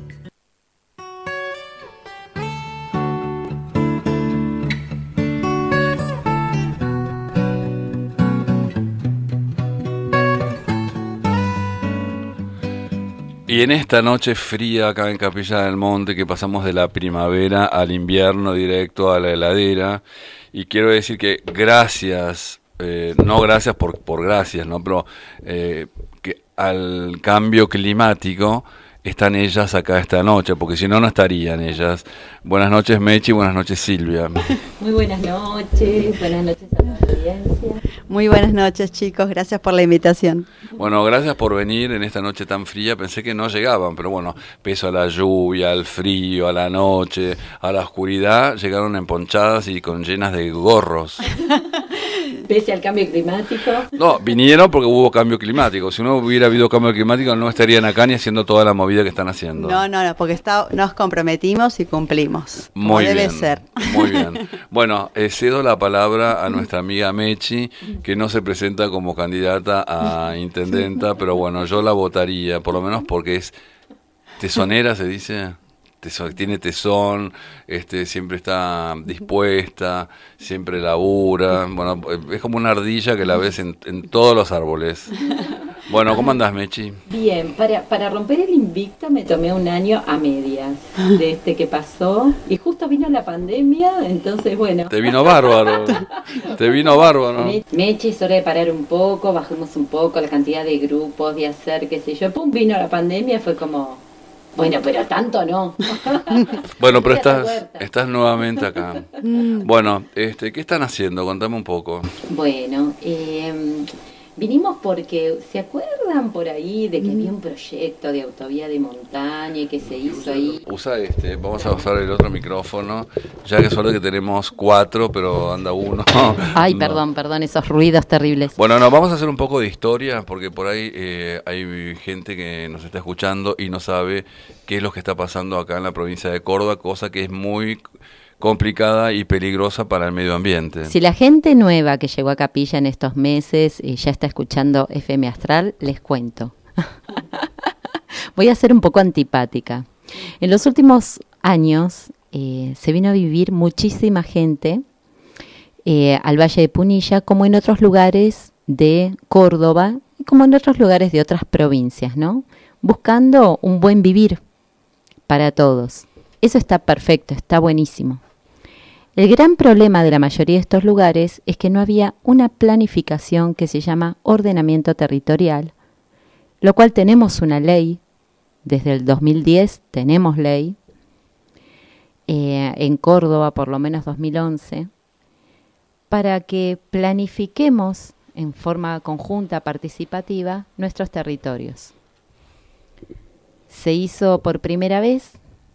Y en esta noche fría acá en Capilla del Monte, que pasamos de la primavera al invierno directo a la heladera, y quiero decir que gracias, eh, no gracias por, por gracias, ¿no? Pero eh, que al cambio climático están ellas acá esta noche, porque si no, no estarían ellas. Buenas noches, Mechi, buenas noches, Silvia. Muy buenas noches, buenas noches a la audiencia. Muy buenas noches, chicos, gracias por la invitación. Bueno, gracias por venir en esta noche tan fría. Pensé que no llegaban, pero bueno, pese a la lluvia, al frío, a la noche, a la oscuridad, llegaron emponchadas y con llenas de gorros. Pese al cambio climático. No, vinieron porque hubo cambio climático. Si no hubiera habido cambio climático, no estarían acá ni haciendo toda la movida que están haciendo. No, no, no, porque está, nos comprometimos y cumplimos. Como Muy debe bien, ser. Muy bien. Bueno, eh, cedo la palabra a nuestra amiga Mechi, que no se presenta como candidata a intendenta, pero bueno, yo la votaría, por lo menos porque es tesonera, se dice. Tesón, tiene tesón, este, siempre está dispuesta, siempre labura, bueno, es como una ardilla que la ves en, en todos los árboles. Bueno, ¿cómo andás, Mechi? Bien, para, para romper el invicto me tomé un año a medias de este que pasó y justo vino la pandemia, entonces bueno. Te vino bárbaro, te vino bárbaro. Me, Mechi, es hora de parar un poco, bajemos un poco la cantidad de grupos, de hacer, qué sé yo, pum, vino la pandemia, fue como... Bueno, pero tanto no. Bueno, pero estás, estás nuevamente acá. Bueno, este, ¿qué están haciendo? Contame un poco. Bueno, eh, vinimos porque, ¿se acuerdan por ahí de que había un proyecto de autovía de montaña que se hizo ahí? Usa este, vamos a usar el otro micrófono, ya que solo que tenemos cuatro, pero anda uno. Ay, no. perdón, perdón, esos ruidos terribles. Bueno, no, vamos a hacer un poco de historia, porque por ahí eh, hay gente que nos está escuchando y no sabe qué es lo que está pasando acá en la provincia de Córdoba, cosa que es muy complicada y peligrosa para el medio ambiente. Si la gente nueva que llegó a Capilla en estos meses y ya está escuchando F M Astral, les cuento. Voy a ser un poco antipática. En los últimos años eh, se vino a vivir muchísima gente eh, al Valle de Punilla, como en otros lugares de Córdoba y como en otros lugares de otras provincias, ¿no? Buscando un buen vivir para todos. Eso está perfecto, está buenísimo. El gran problema de la mayoría de estos lugares es que no había una planificación que se llama ordenamiento territorial, lo cual tenemos una ley desde el dos mil diez tenemos ley, eh, en Córdoba por lo menos dos mil once, para que planifiquemos en forma conjunta, participativa, nuestros territorios. Se hizo por primera vez,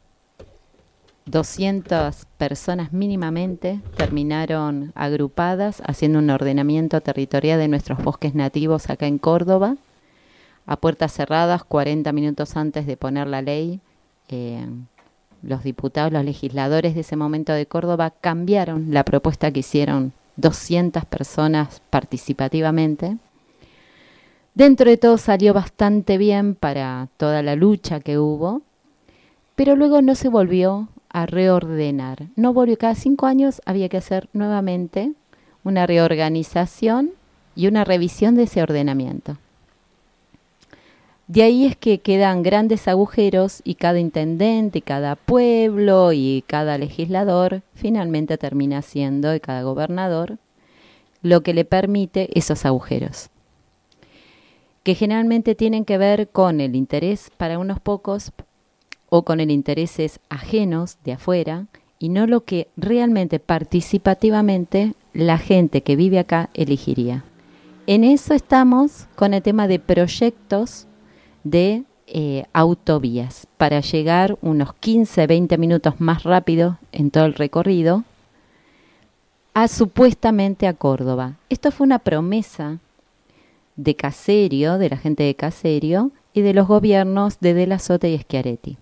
doscientas personas mínimamente terminaron agrupadas haciendo un ordenamiento territorial de nuestros bosques nativos acá en Córdoba, a puertas cerradas, cuarenta minutos antes de poner la ley. Eh, los diputados, los legisladores de ese momento de Córdoba cambiaron la propuesta que hicieron doscientas personas participativamente. Dentro de todo salió bastante bien para toda la lucha que hubo, pero luego no se volvió a reordenar. No volvió, cada cinco años había que hacer nuevamente una reorganización y una revisión de ese ordenamiento. De ahí es que quedan grandes agujeros y cada intendente, y cada pueblo y cada legislador finalmente termina siendo, y cada gobernador, lo que le permite esos agujeros, que generalmente tienen que ver con el interés para unos pocos o con el intereses ajenos de afuera y no lo que realmente participativamente la gente que vive acá elegiría. En eso estamos con el tema de proyectos de eh, autovías para llegar unos quince, veinte minutos más rápido en todo el recorrido a supuestamente a Córdoba. Esto fue una promesa de Caserio, de la gente de Caserio y de los gobiernos de De la Sota y Schiaretti.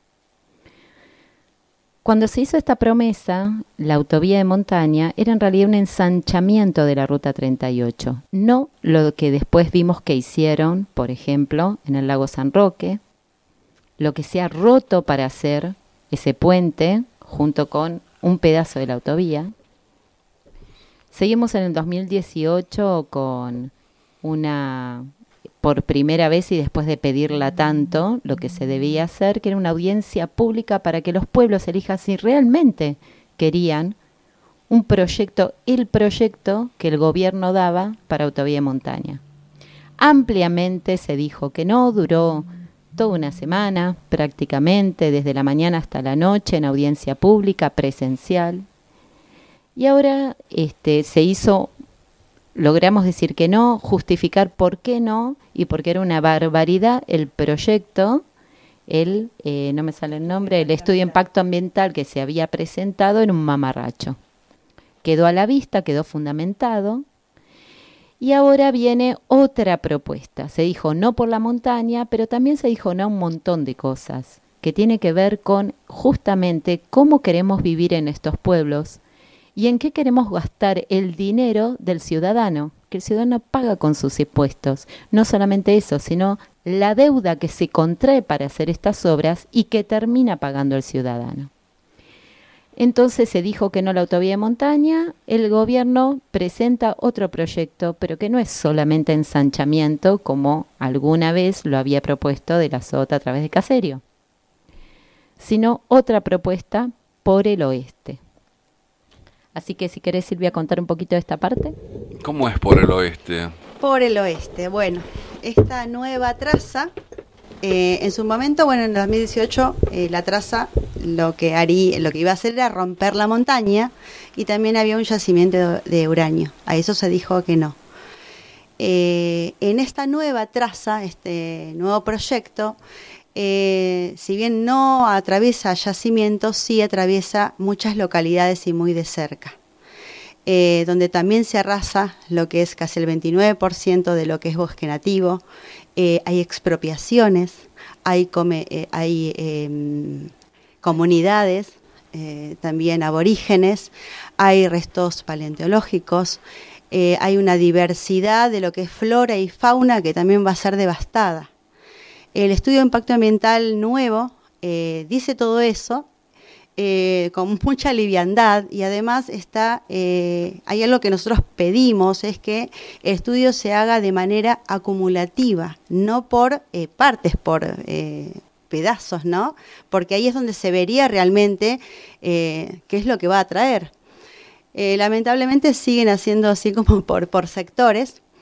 Cuando se hizo esta promesa, la autovía de montaña era en realidad un ensanchamiento de la Ruta treinta y ocho, no lo que después vimos que hicieron, por ejemplo, en el lago San Roque, lo que se ha roto para hacer ese puente junto con un pedazo de la autovía. Seguimos en el dos mil dieciocho con una, por primera vez y después de pedirla tanto, lo que se debía hacer, que era una audiencia pública para que los pueblos elijan si realmente querían un proyecto, el proyecto que el gobierno daba para autovía de montaña. Ampliamente se dijo que no, duró toda una semana prácticamente, desde la mañana hasta la noche en audiencia pública, presencial. Y ahora este, se hizo, logramos decir que no, justificar por qué no, y porque era una barbaridad el proyecto, el, eh, no me sale el nombre, el estudio de impacto ambiental que se había presentado en un mamarracho. Quedó a la vista, quedó fundamentado, y ahora viene otra propuesta. Se dijo no por la montaña, pero también se dijo no a un montón de cosas, que tiene que ver con justamente cómo queremos vivir en estos pueblos, y en qué queremos gastar el dinero del ciudadano, que el ciudadano paga con sus impuestos. No solamente eso, sino la deuda que se contrae para hacer estas obras y que termina pagando el ciudadano. Entonces se dijo que no la autovía de montaña, el gobierno presenta otro proyecto, pero que no es solamente ensanchamiento, como alguna vez lo había propuesto De la Sota a través de Caserio, sino otra propuesta por el oeste. Así que si querés, Silvia, contar un poquito de esta parte. ¿Cómo es por el oeste? Por el oeste, bueno, esta nueva traza, eh, en su momento, bueno, en el dos mil dieciocho, eh, la traza lo que haría, lo que iba a hacer era romper la montaña y también había un yacimiento de, de uranio. A eso se dijo que no. Eh, en esta nueva traza, este nuevo proyecto, Eh, si bien no atraviesa yacimientos, sí atraviesa muchas localidades y muy de cerca, eh, donde también se arrasa lo que es casi el veintinueve por ciento de lo que es bosque nativo. Eh, hay expropiaciones, hay, come, eh, hay eh, comunidades, eh, también aborígenes, hay restos paleontológicos, eh, hay una diversidad de lo que es flora y fauna que también va a ser devastada. El estudio de impacto ambiental nuevo eh, dice todo eso eh, con mucha liviandad y además está eh, hay algo que nosotros pedimos, es que el estudio se haga de manera acumulativa, no por eh, partes, por eh, pedazos, ¿no? Porque ahí es donde se vería realmente eh, qué es lo que va a traer. Eh, lamentablemente siguen haciendo así como por, por sectores.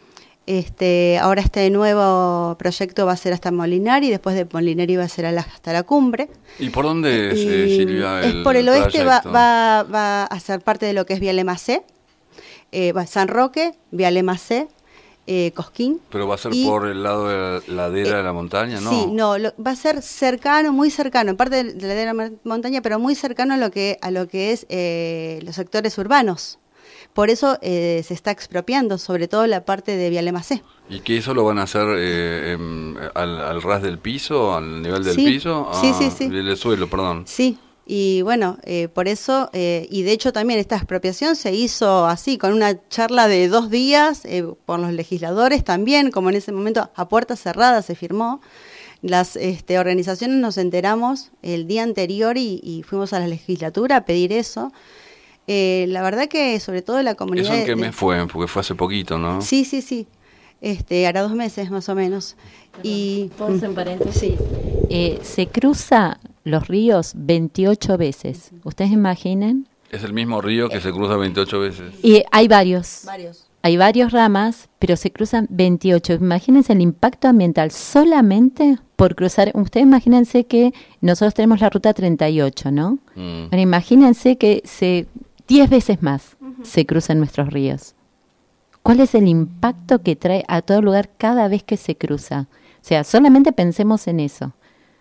Este, ahora este nuevo proyecto va a ser hasta Molinari, después de Molinari va a ser a la, hasta la cumbre. ¿Y por dónde es, eh, Silvia, el Es por el oeste, va, trayecto? va, va a ser parte de lo que es Viale Macé, eh, va San Roque, Viale Macé, eh, Cosquín. Pero va a ser y, por el lado de la ladera eh, de la montaña, ¿no? Sí, no, lo, va a ser cercano, muy cercano, en parte de la ladera de la montaña, pero muy cercano a lo que, a lo que es eh, los sectores urbanos. Por eso eh, se está expropiando, sobre todo la parte de Viale Macé. ¿Y que eso lo van a hacer eh, em, al, al ras del piso, al nivel del Sí, piso? sí, Ah, sí, sí. Del suelo, perdón. Sí, y bueno, eh, por eso, eh, y de hecho también esta expropiación se hizo así, con una charla de dos días eh, por los legisladores también, como en ese momento a puertas cerradas se firmó. Las este, organizaciones nos enteramos el día anterior y, y fuimos a la legislatura a pedir eso. Eh, la verdad que sobre todo la comunidad... ¿Eso en qué de- mes fue? Porque fue hace poquito, ¿no? Sí, sí, sí. Este, hará dos meses más o menos. Y ¿Puedo hacer un paréntesis? Eh, se cruza los ríos veintiocho veces. ¿Ustedes imaginen? Es el mismo río que se cruza veintiocho veces. Y hay varios. Varios. Hay varios ramas, pero se cruzan veintiocho. Imagínense el impacto ambiental solamente por cruzar. Ustedes imagínense que nosotros tenemos la ruta treinta y ocho, ¿no? Mm. Bueno, imagínense que se diez veces más se cruzan nuestros ríos. ¿Cuál es el impacto que trae a todo lugar cada vez que se cruza? O sea, solamente pensemos en eso.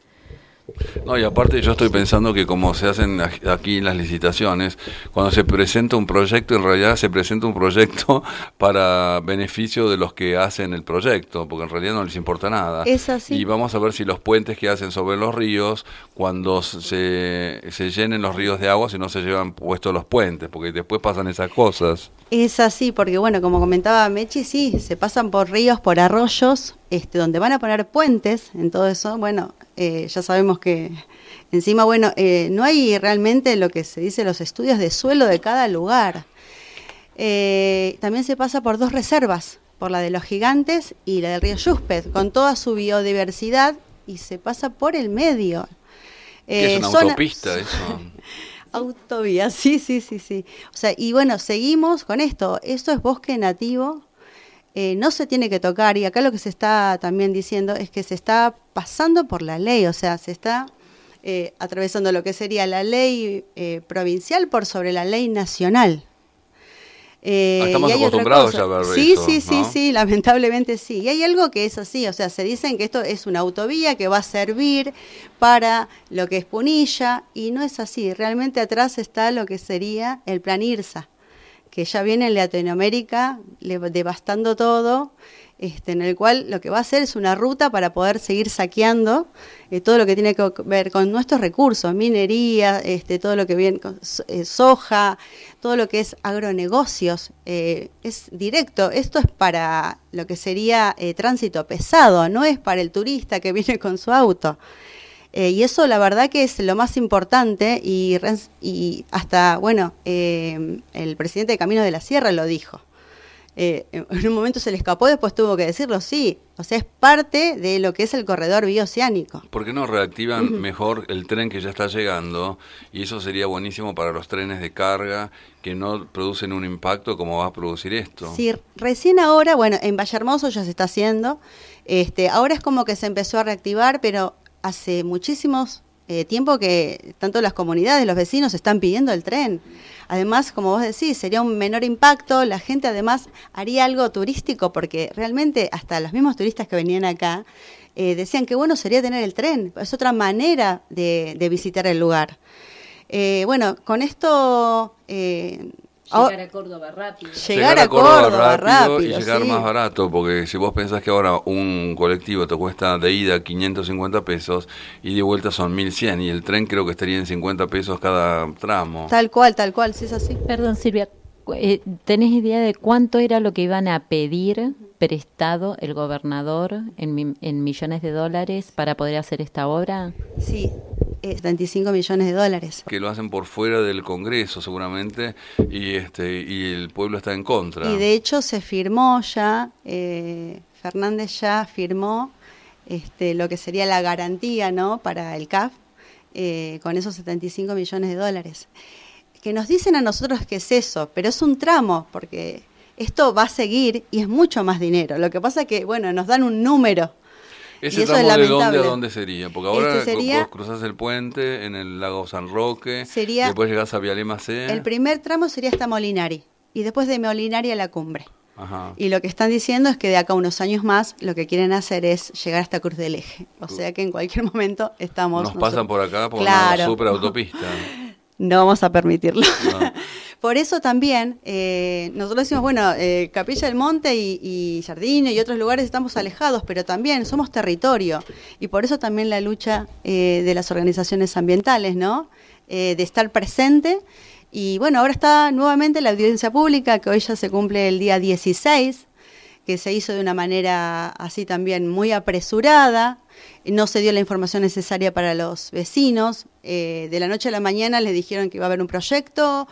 No, y aparte yo estoy pensando que como se hacen aquí las licitaciones, cuando se presenta un proyecto, en realidad se presenta un proyecto para beneficio de los que hacen el proyecto, porque en realidad no les importa nada. Es así. Y vamos a ver si los puentes que hacen sobre los ríos, cuando se, se llenen los ríos de agua, si no se llevan puestos los puentes, porque después pasan esas cosas. Es así, porque bueno, como comentaba Mechi, sí, se pasan por ríos, por arroyos, este, donde van a poner puentes, en todo eso, bueno, eh, ya sabemos que encima, bueno, eh, no hay realmente lo que se dice los estudios de suelo de cada lugar. Eh, también se pasa por dos reservas, por la de los Gigantes y la del río Yuspet, con toda su biodiversidad, y se pasa por el medio. Que es una zona- autopista eso. Autovía, sí, sí, sí, sí. O sea, y bueno, seguimos con esto. Esto es bosque nativo, eh, no se tiene que tocar, y acá lo que se está también diciendo es que se está pasando por la ley, o sea, se está eh, atravesando lo que sería la ley eh, provincial por sobre la ley nacional. Eh, Ah, estamos y hay otra acostumbrados cosa. ya a ver sí, eso, sí, sí, ¿no? sí, lamentablemente sí. Y hay algo que es así, o sea, se dicen que esto es una autovía que va a servir para lo que es Punilla, y no es así. Realmente atrás está lo que sería el plan IRSA, que ya viene en Latinoamérica le- devastando todo, este, en el cual lo que va a hacer es una ruta para poder seguir saqueando eh, todo lo que tiene que ver con nuestros recursos, minería, este, todo lo que viene con so- eh, soja, todo lo que es agronegocios, eh, es directo. Esto es para lo que sería eh, tránsito pesado, no es para el turista que viene con su auto. Eh, y eso la verdad que es lo más importante, y, res- y hasta, bueno, eh, el presidente de Camino de la Sierra lo dijo. Eh, en un momento se le escapó, después tuvo que decirlo, sí, o sea, es parte de lo que es el corredor bioceánico. ¿Por qué no reactivan Ujú. mejor el tren que ya está llegando? Y eso sería buenísimo para los trenes de carga que no producen un impacto como va a producir esto. Sí, recién ahora, bueno, en Valle Hermoso ya se está haciendo, este, ahora es como que se empezó a reactivar, pero hace muchísimos eh, tiempo que tanto las comunidades, los vecinos están pidiendo el tren. Además, como vos decís, sería un menor impacto, la gente además haría algo turístico, porque realmente hasta los mismos turistas que venían acá eh, decían que bueno sería tener el tren, es otra manera de, de visitar el lugar. Eh, bueno, con esto... Eh, Llegar a Córdoba rápido. Llegar a Córdoba rápido, y llegar sí. más barato, porque si vos pensás que ahora un colectivo te cuesta de ida quinientos cincuenta pesos y de vuelta son mil cien, y el tren creo que estaría en cincuenta pesos cada tramo. Tal cual, tal cual, sí es así. Perdón, Silvia, cu- eh, ¿tenés idea de cuánto era lo que iban a pedir prestado el gobernador en, mi- en millones de dólares para poder hacer esta obra? Sí, eh, setenta y cinco millones de dólares. Que lo hacen por fuera del Congreso seguramente, y este y el pueblo está en contra. Y de hecho se firmó ya, eh, Fernández ya firmó este, lo que sería la garantía, ¿no?, para el C A F, eh, con esos setenta y cinco millones de dólares. Que nos dicen a nosotros que es eso, pero es un tramo, porque esto va a seguir y es mucho más dinero. Lo que pasa es que, bueno, nos dan un número. ¿Ese tramo de dónde a dónde sería? Porque ahora este sería, cruzás el puente en el lago San Roque, sería, después llegás a Vialema-C. El primer tramo sería hasta Molinari, y después de Molinari a la cumbre. Ajá. Y lo que están diciendo es que de acá a unos años más lo que quieren hacer es llegar hasta Cruz del Eje. O sea que en cualquier momento estamos... Nos pasan por acá por claro. una superautopista. No vamos a permitirlo. No. Por eso también eh, nosotros decimos, bueno, eh, Capilla del Monte y, y Jardino y otros lugares estamos alejados, pero también somos territorio. Y por eso también la lucha eh, de las organizaciones ambientales, ¿no? Eh, de estar presente. Y bueno, ahora está nuevamente la audiencia pública, que hoy ya se cumple el día dieciséis, que se hizo de una manera así también muy apresurada. No se dio la información necesaria para los vecinos. Eh, de la noche a la mañana les dijeron que iba a haber un proyecto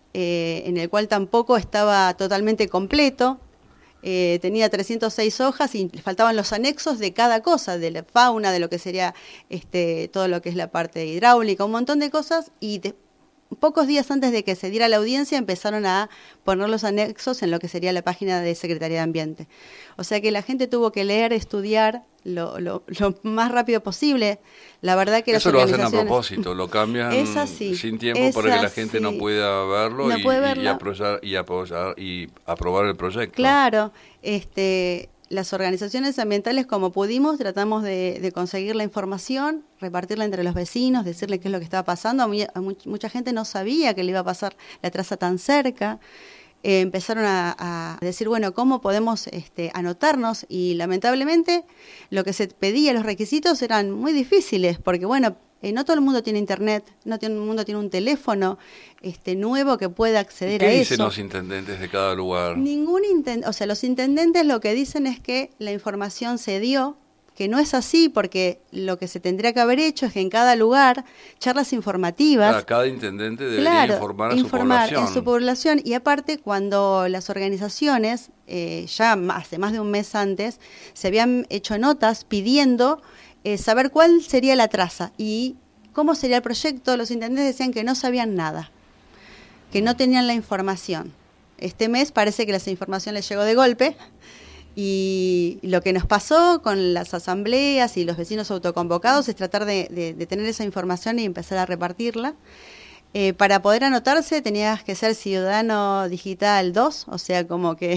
eh, en el cual tampoco estaba totalmente completo. Eh, tenía trescientas seis hojas y le faltaban los anexos de cada cosa, de la fauna, de lo que sería este, todo lo que es la parte hidráulica, un montón de cosas. Y de, pocos días antes de que se diera la audiencia empezaron a poner los anexos en lo que sería la página de Secretaría de Ambiente. O sea que la gente tuvo que leer, estudiar lo, lo, lo más rápido posible. La verdad que eso las lo hacen a organizaciones... propósito, lo cambian es así, sin tiempo es para que la así. gente no pueda verlo, no y, puede y, verlo. y, apoyar, y, apoyar, y aprobar el proyecto. Claro, este... las organizaciones ambientales, como pudimos, tratamos de, de conseguir la información, repartirla entre los vecinos, decirle qué es lo que estaba pasando. A, mí, a much, mucha gente no sabía que le iba a pasar la traza tan cerca. Eh, empezaron a, a decir, bueno, ¿cómo podemos este, anotarnos? Y lamentablemente lo que se pedía, los requisitos eran muy difíciles, porque bueno, eh, no todo el mundo tiene internet, no todo el mundo tiene un teléfono este, nuevo que pueda acceder a eso. ¿Qué dicen los intendentes de cada lugar? Ningún intendente, o sea, los intendentes lo que dicen es que la información se dio, que no es así, porque lo que se tendría que haber hecho es que en cada lugar, charlas informativas. Claro, cada intendente debería claro, informar a informar su población. en su población. Y aparte, cuando las organizaciones, eh, ya hace más de un mes antes, se habían hecho notas pidiendo eh, saber cuál sería la traza y cómo sería el proyecto, los intendentes decían que no sabían nada, que no tenían la información. Este mes parece que la información les llegó de golpe. Y lo que nos pasó con las asambleas y los vecinos autoconvocados es tratar de, de, de tener esa información y empezar a repartirla. Eh, para poder anotarse tenías que ser ciudadano digital dos, o sea, como que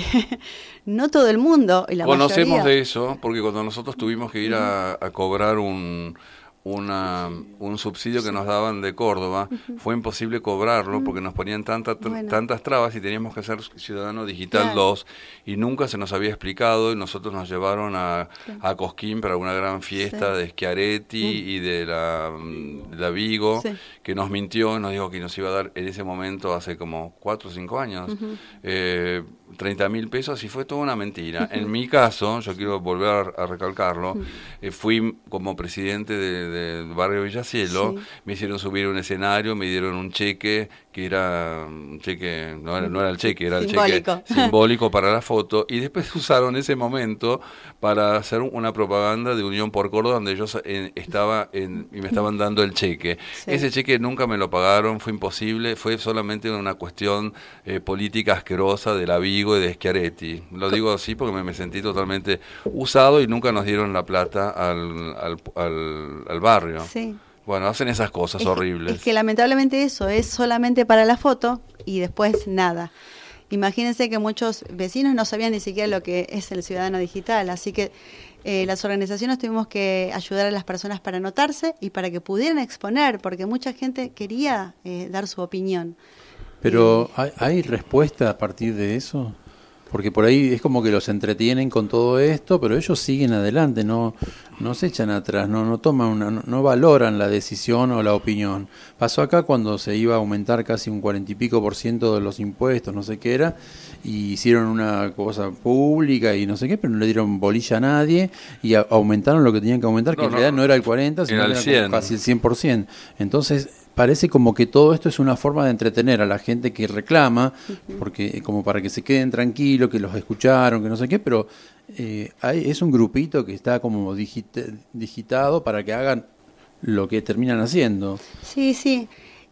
no todo el mundo. Y la Conocemos mayoría... de eso, porque cuando nosotros tuvimos que ir a, a cobrar un... Una, un subsidio que nos daban de Córdoba, uh-huh. fue imposible cobrarlo uh-huh. porque nos ponían tanta, bueno. tantas trabas y teníamos que ser ciudadano digital claro. dos y nunca se nos había explicado y nosotros nos llevaron a, claro. a Cosquín para una gran fiesta sí. de Schiaretti uh-huh. y de la, de la Vigo sí. que nos mintió y nos dijo que nos iba a dar en ese momento hace como cuatro o cinco años uh-huh. eh, treinta mil pesos y fue toda una mentira. Uh-huh. En mi caso, yo quiero volver a, a recalcarlo, uh-huh. eh, fui como presidente de del barrio Villacielo, sí. me hicieron subir un escenario, me dieron un cheque que era un cheque, no era, no era el cheque, era el simbólico. cheque simbólico para la foto, y después usaron ese momento para hacer una propaganda de Unión por Córdoba donde yo en, estaba en, y me estaban dando el cheque. Sí. Ese cheque nunca me lo pagaron, fue imposible, fue solamente una cuestión eh, política asquerosa de la Vigo y de Schiaretti. Lo digo así porque me, me sentí totalmente usado y nunca nos dieron la plata al, al, al, al barrio. Sí. Bueno, hacen esas cosas es horribles. Que, es que lamentablemente eso es solamente para la foto y después nada. Imagínense que muchos vecinos no sabían ni siquiera lo que es el ciudadano digital, así que eh, las organizaciones tuvimos que ayudar a las personas para anotarse y para que pudieran exponer, porque mucha gente quería eh, dar su opinión. Pero ¿hay, ¿hay respuesta a partir de eso? Porque por ahí es como que los entretienen con todo esto, pero ellos siguen adelante, no no se echan atrás, no no toman una, no, no valoran la decisión o la opinión. Pasó acá cuando se iba a aumentar casi un cuarenta y pico por ciento de los impuestos, no sé qué era, y hicieron una cosa pública y no sé qué, pero no le dieron bolilla a nadie y a, aumentaron lo que tenían que aumentar, que no, en realidad no, no era el cuarenta, sino era, que era casi el cien por ciento. Entonces parece como que todo esto es una forma de entretener a la gente que reclama, uh-huh. porque como para que se queden tranquilos, que los escucharon, que no sé qué, pero eh, hay, es un grupito que está como digita, digitado para que hagan lo que terminan haciendo. Sí, sí.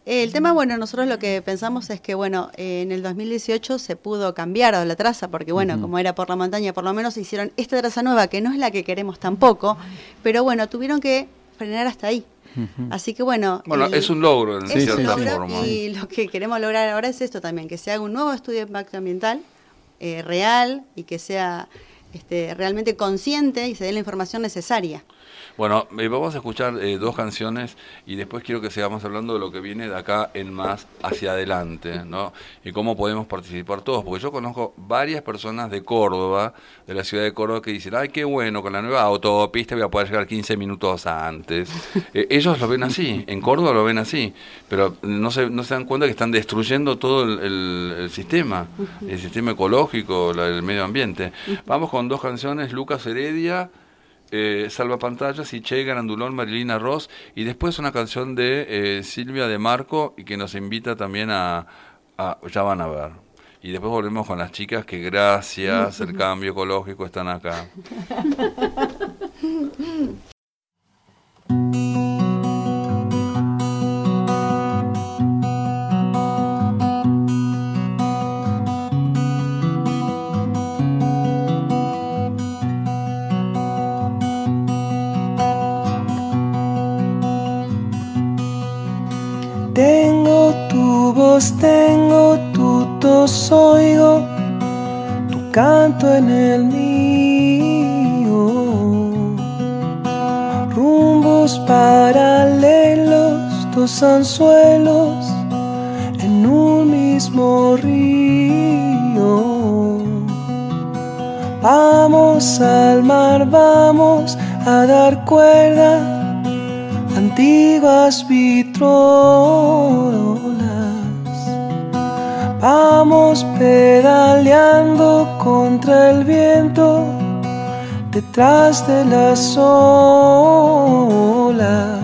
El tema, bueno, nosotros lo que pensamos es que, bueno, eh, en el dos mil dieciocho se pudo cambiar la traza, porque, bueno, uh-huh. como era por la montaña, por lo menos hicieron esta traza nueva, que no es la que queremos tampoco, pero bueno, tuvieron que frenar hasta ahí. Uh-huh. Así que, bueno... Bueno, el, es un logro, en es cierta un logro, forma. Y lo que queremos lograr ahora es esto también, que se haga un nuevo estudio de impacto ambiental eh, real y que sea este, realmente consciente y se dé la información necesaria. Bueno, eh, vamos a escuchar eh, dos canciones y después quiero que sigamos hablando de lo que viene de acá en más hacia adelante, ¿no? Y cómo podemos participar todos, porque yo conozco varias personas de Córdoba, de la ciudad de Córdoba, que dicen, ay, qué bueno, con la nueva autopista voy a poder llegar quince minutos antes. Eh, ellos lo ven así, en Córdoba lo ven así, pero no se, no se dan cuenta que están destruyendo todo el, el, el sistema, el sistema ecológico, la, el medio ambiente. Vamos con dos canciones, Lucas Heredia, Eh, Salva Pantallas y Che Grandulón, Marilina Ross, y después una canción de eh, Silvia de Marco y que nos invita también a, a Ya van a ver. Y después volvemos con las chicas que gracias al cambio ecológico están acá. Tengo tu voz, tengo tu tos, oigo tu canto en el mío. Rumbos paralelos, dos anzuelos en un mismo río. Vamos al mar, vamos a dar cuerda, antiguas vitrolas. Vamos pedaleando contra el viento, detrás de las olas.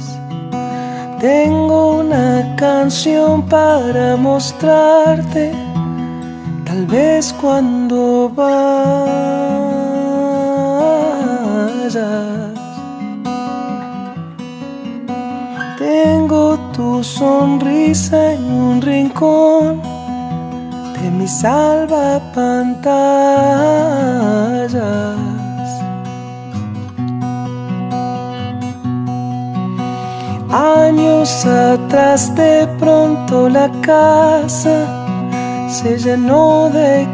Tengo una canción para mostrarte, tal vez cuando vayas. Tengo tu sonrisa en un rincón de mi salvapantallas. Años atrás de pronto la casa se llenó de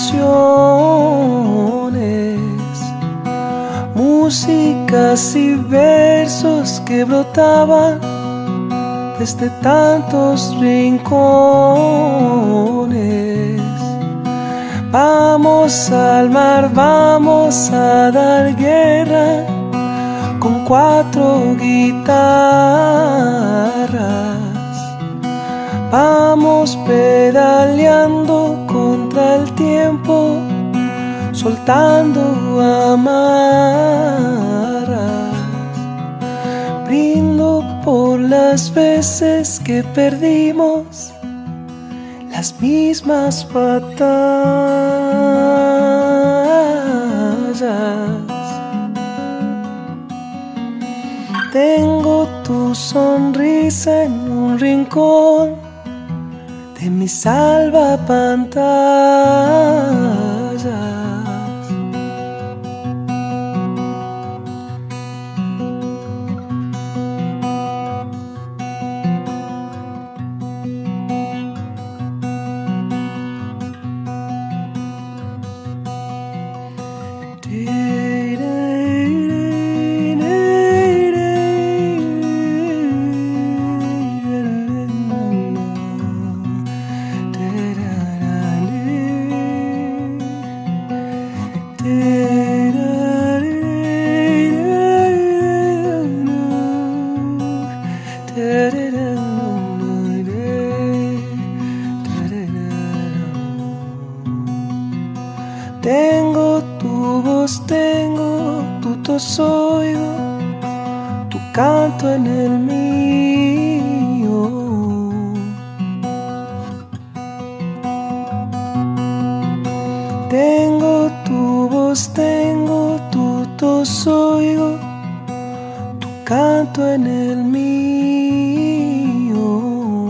canciones, músicas y versos que brotaban desde tantos rincones. Vamos al mar, vamos a dar guerra con cuatro guitarras. Vamos pedaleando contra el tiempo, soltando amarras. Brindo por las veces que perdimos las mismas batallas. Tengo tu sonrisa en un rincón de mi salvapantallas. Tengo tu voz, tengo tu tos, oigo tu canto en el mío. Tengo tu voz, tengo tu tos, oigo tu canto en el mío.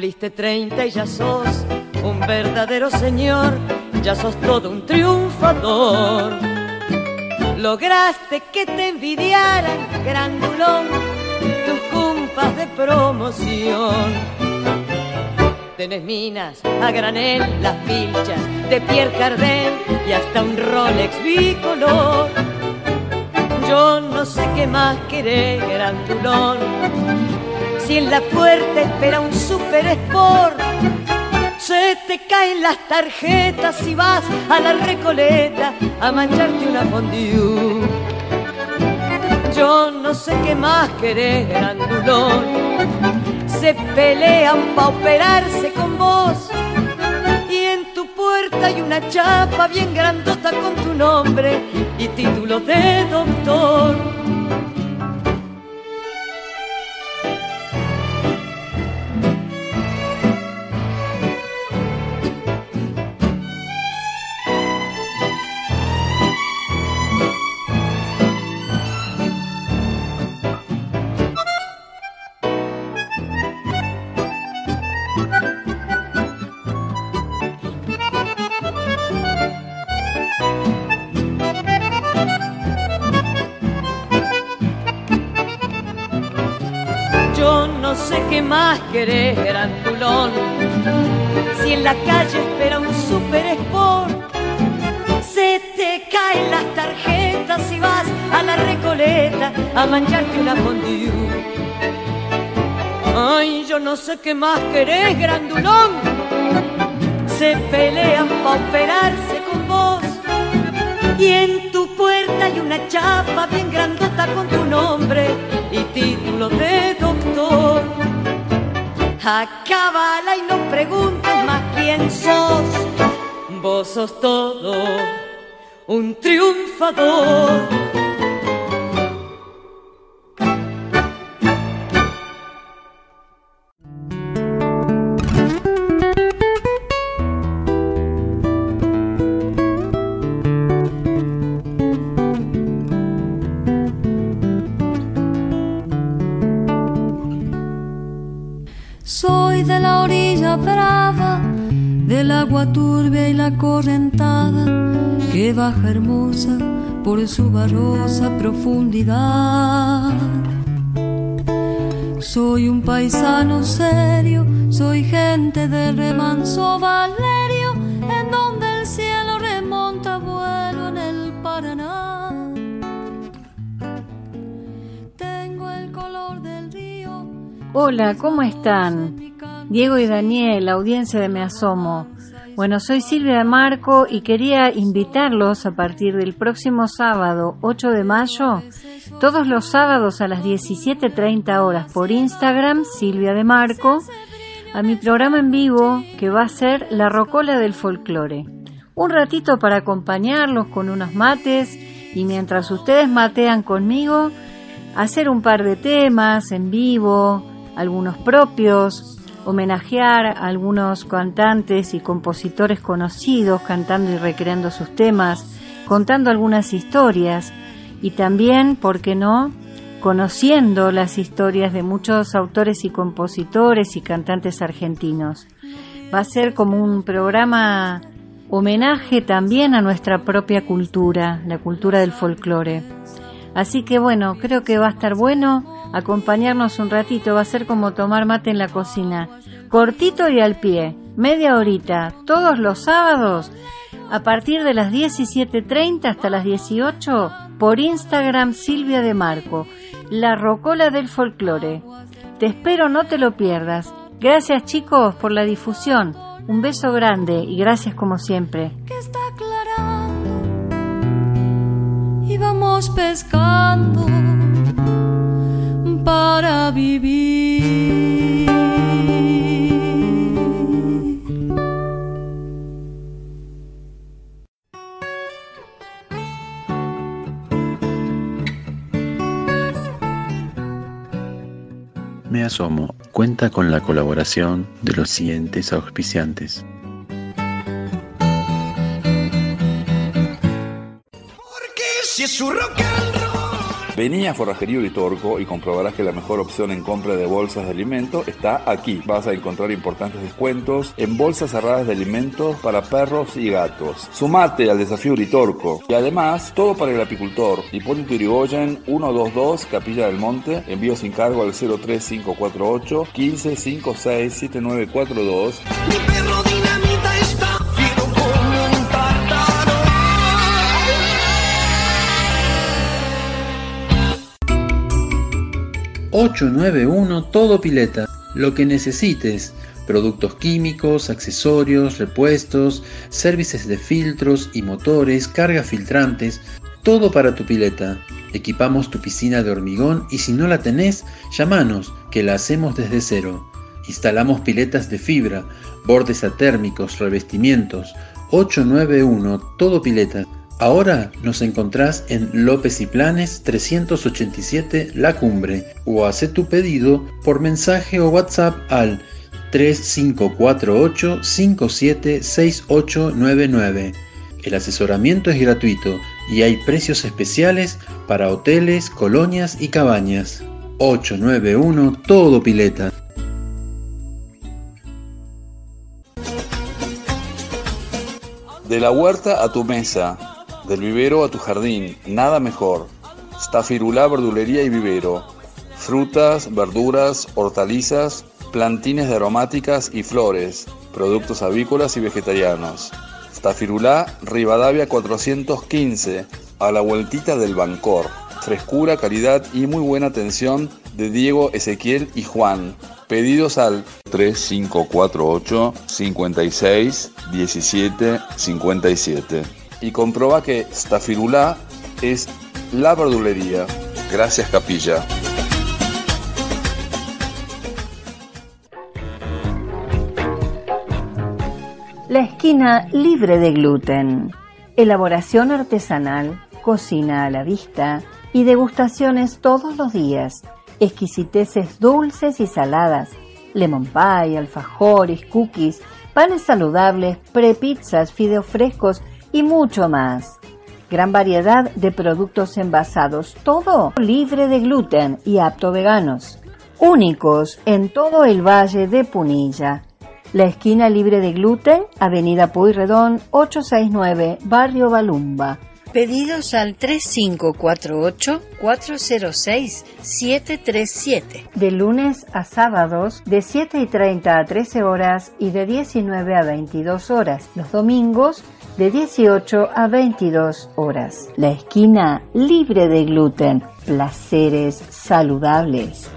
Cumpliste treinta y ya sos un verdadero señor, ya sos todo un triunfador. Lograste que te envidiaran, grandulón, tus compas de promoción. Tenés minas a granel, las pilchas de Pierre Cardin y hasta un Rolex bicolor. Yo no sé qué más querés, grandulón, si en la puerta espera un Super Sport. Se te caen las tarjetas y vas a la Recoleta a mancharte una fondue. Yo no sé qué más querés, grandulón, se pelean pa' operarse con vos y en tu puerta hay una chapa bien grandota con tu nombre y título de doctor. No sé qué más querés, grandulón, si en la calle espera un Super Sport. Se te caen las tarjetas y vas a la Recoleta a mancharte una fondue. Ay, yo no sé qué más querés, grandulón, se pelean pa' operarse con vos y en tu puerta hay una chapa bien grandota con tu nombre y título de doctor. Acábala y no preguntes más quién sos, vos sos todo un triunfador. Soy de la orilla brava, del agua turbia y la correntada que baja hermosa por su barrosa profundidad. Soy un paisano serio, soy gente del remanso Valerio, en donde el cielo remonta vuelo en el Paraná. Tengo el color del río. Hola, ¿cómo están? Diego y Daniel, audiencia de Me Asomo. Bueno, soy Silvia de Marco y quería invitarlos a partir del próximo sábado, ocho de mayo, todos los sábados a las diecisiete treinta horas por Instagram, Silvia de Marco, a mi programa en vivo que va a ser La Rocola del Folclore. Un ratito para acompañarlos con unos mates y mientras ustedes matean conmigo, hacer un par de temas en vivo, algunos propios, homenajear a algunos cantantes y compositores conocidos cantando y recreando sus temas, contando algunas historias y también, ¿por qué no?, conociendo las historias de muchos autores y compositores y cantantes argentinos. Va a ser como un programa homenaje también a nuestra propia cultura, la cultura del folclore. Así que bueno, creo que va a estar bueno acompañarnos un ratito, va a ser como tomar mate en la cocina, cortito y al pie, media horita, todos los sábados, a partir de las diecisiete treinta hasta las dieciocho, por Instagram Silvia de Marco, La Rocola del Folclore. Te espero, no te lo pierdas. Gracias chicos por la difusión, un beso grande y gracias como siempre. Que está aclarando y vamos pescando para vivir. Me Asomo cuenta con la colaboración de los siguientes auspiciantes. Porque si es su rock and roll. Vení a Forrajería Uritorco y comprobarás que la mejor opción en compra de bolsas de alimento está aquí. Vas a encontrar importantes descuentos en bolsas cerradas de alimentos para perros y gatos. Sumate al desafío Uritorco. Y además, todo para el apicultor. Hipólito Yrigoyen, ciento veintidós, Capilla del Monte. Envío sin cargo al cero tres cinco cuatro ocho, uno cinco cinco seis, siete nueve cuatro dos. Mi perro dinamita está fiero como un tártaro. ocho nueve uno Todo Pileta. Lo que necesites. Productos químicos, accesorios, repuestos, servicios de filtros y motores, cargas filtrantes, todo para tu pileta. Equipamos tu piscina de hormigón y si no la tenés, llamanos, que la hacemos desde cero. Instalamos piletas de fibra, bordes atérmicos, revestimientos. ocho nueve uno Todo Pileta. Ahora nos encontrás en López y Planes trescientos ochenta y siete La Cumbre o haz tu pedido por mensaje o WhatsApp al tres cinco cuatro ocho, cinco siete seis ocho nueve nueve. El asesoramiento es gratuito y hay precios especiales para hoteles, colonias y cabañas. ocho nueve uno Todo Pileta. De la huerta a tu mesa, del vivero a tu jardín, nada mejor. Stafirulá Verdulería y Vivero. Frutas, verduras, hortalizas, plantines de aromáticas y flores, productos avícolas y vegetarianos. Stafirulá, Rivadavia cuatrocientos quince, a la vueltita del Bancor. Frescura, calidad y muy buena atención de Diego, Ezequiel y Juan. Pedidos al tres cinco cuatro ocho, cinco seis, uno siete cinco siete. Y comproba que Stafirulá es la verdulería. Gracias, Capilla. La esquina libre de gluten. Elaboración artesanal, cocina a la vista y degustaciones todos los días. Exquisiteces dulces y saladas, lemon pie, alfajores, cookies, panes saludables, prepizzas, fideos frescos y mucho más. Gran variedad de productos envasados, todo libre de gluten y apto veganos. Únicos en todo el Valle de Punilla. La esquina libre de gluten, Avenida Pueyrredón ochocientos sesenta y nueve, Barrio Balumba. Pedidos al tres cinco cuatro ocho, cuatro cero seis, siete tres siete. De lunes a sábados, de siete y treinta a trece horas y de diecinueve a veintidós horas. Los domingos, de dieciocho a veintidós horas. La esquina libre de gluten. Placeres saludables.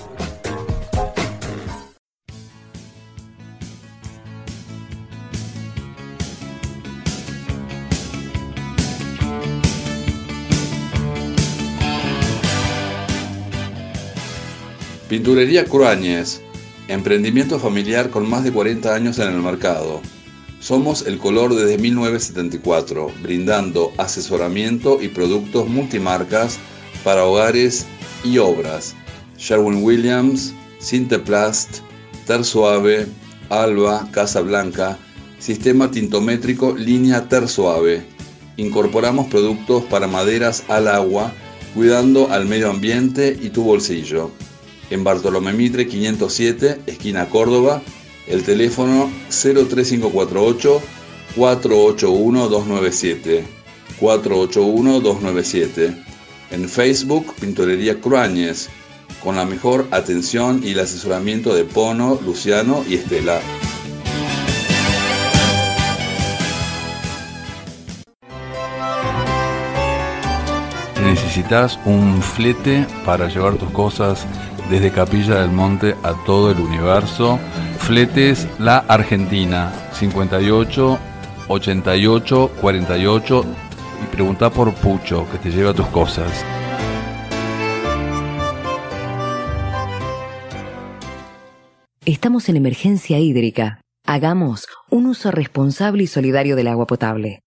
Pinturería Cruáñez, emprendimiento familiar con más de cuarenta años en el mercado. Somos el color desde mil novecientos setenta y cuatro, brindando asesoramiento y productos multimarcas para hogares y obras. Sherwin-Williams, Cinteplast, Ter Suave, Alba, Casa Blanca, sistema tintométrico línea Ter Suave. Incorporamos productos para maderas al agua, cuidando al medio ambiente y tu bolsillo. En Bartolomé Mitre quinientos siete, esquina Córdoba, el teléfono cero tres cinco cuatro ocho, cuatro ocho uno, dos nueve siete, cuatro ocho uno, dos nueve siete. En Facebook, Pinturería Cruáñez, con la mejor atención y el asesoramiento de Pono, Luciano y Estela. ¿Necesitas un flete para llevar tus cosas desde Capilla del Monte a todo el universo? Fletes La Argentina, cincuenta y ocho, ochenta y ocho, cuarenta y ocho, y pregunta por Pucho, que te lleva tus cosas. Estamos en emergencia hídrica. Hagamos un uso responsable y solidario del agua potable.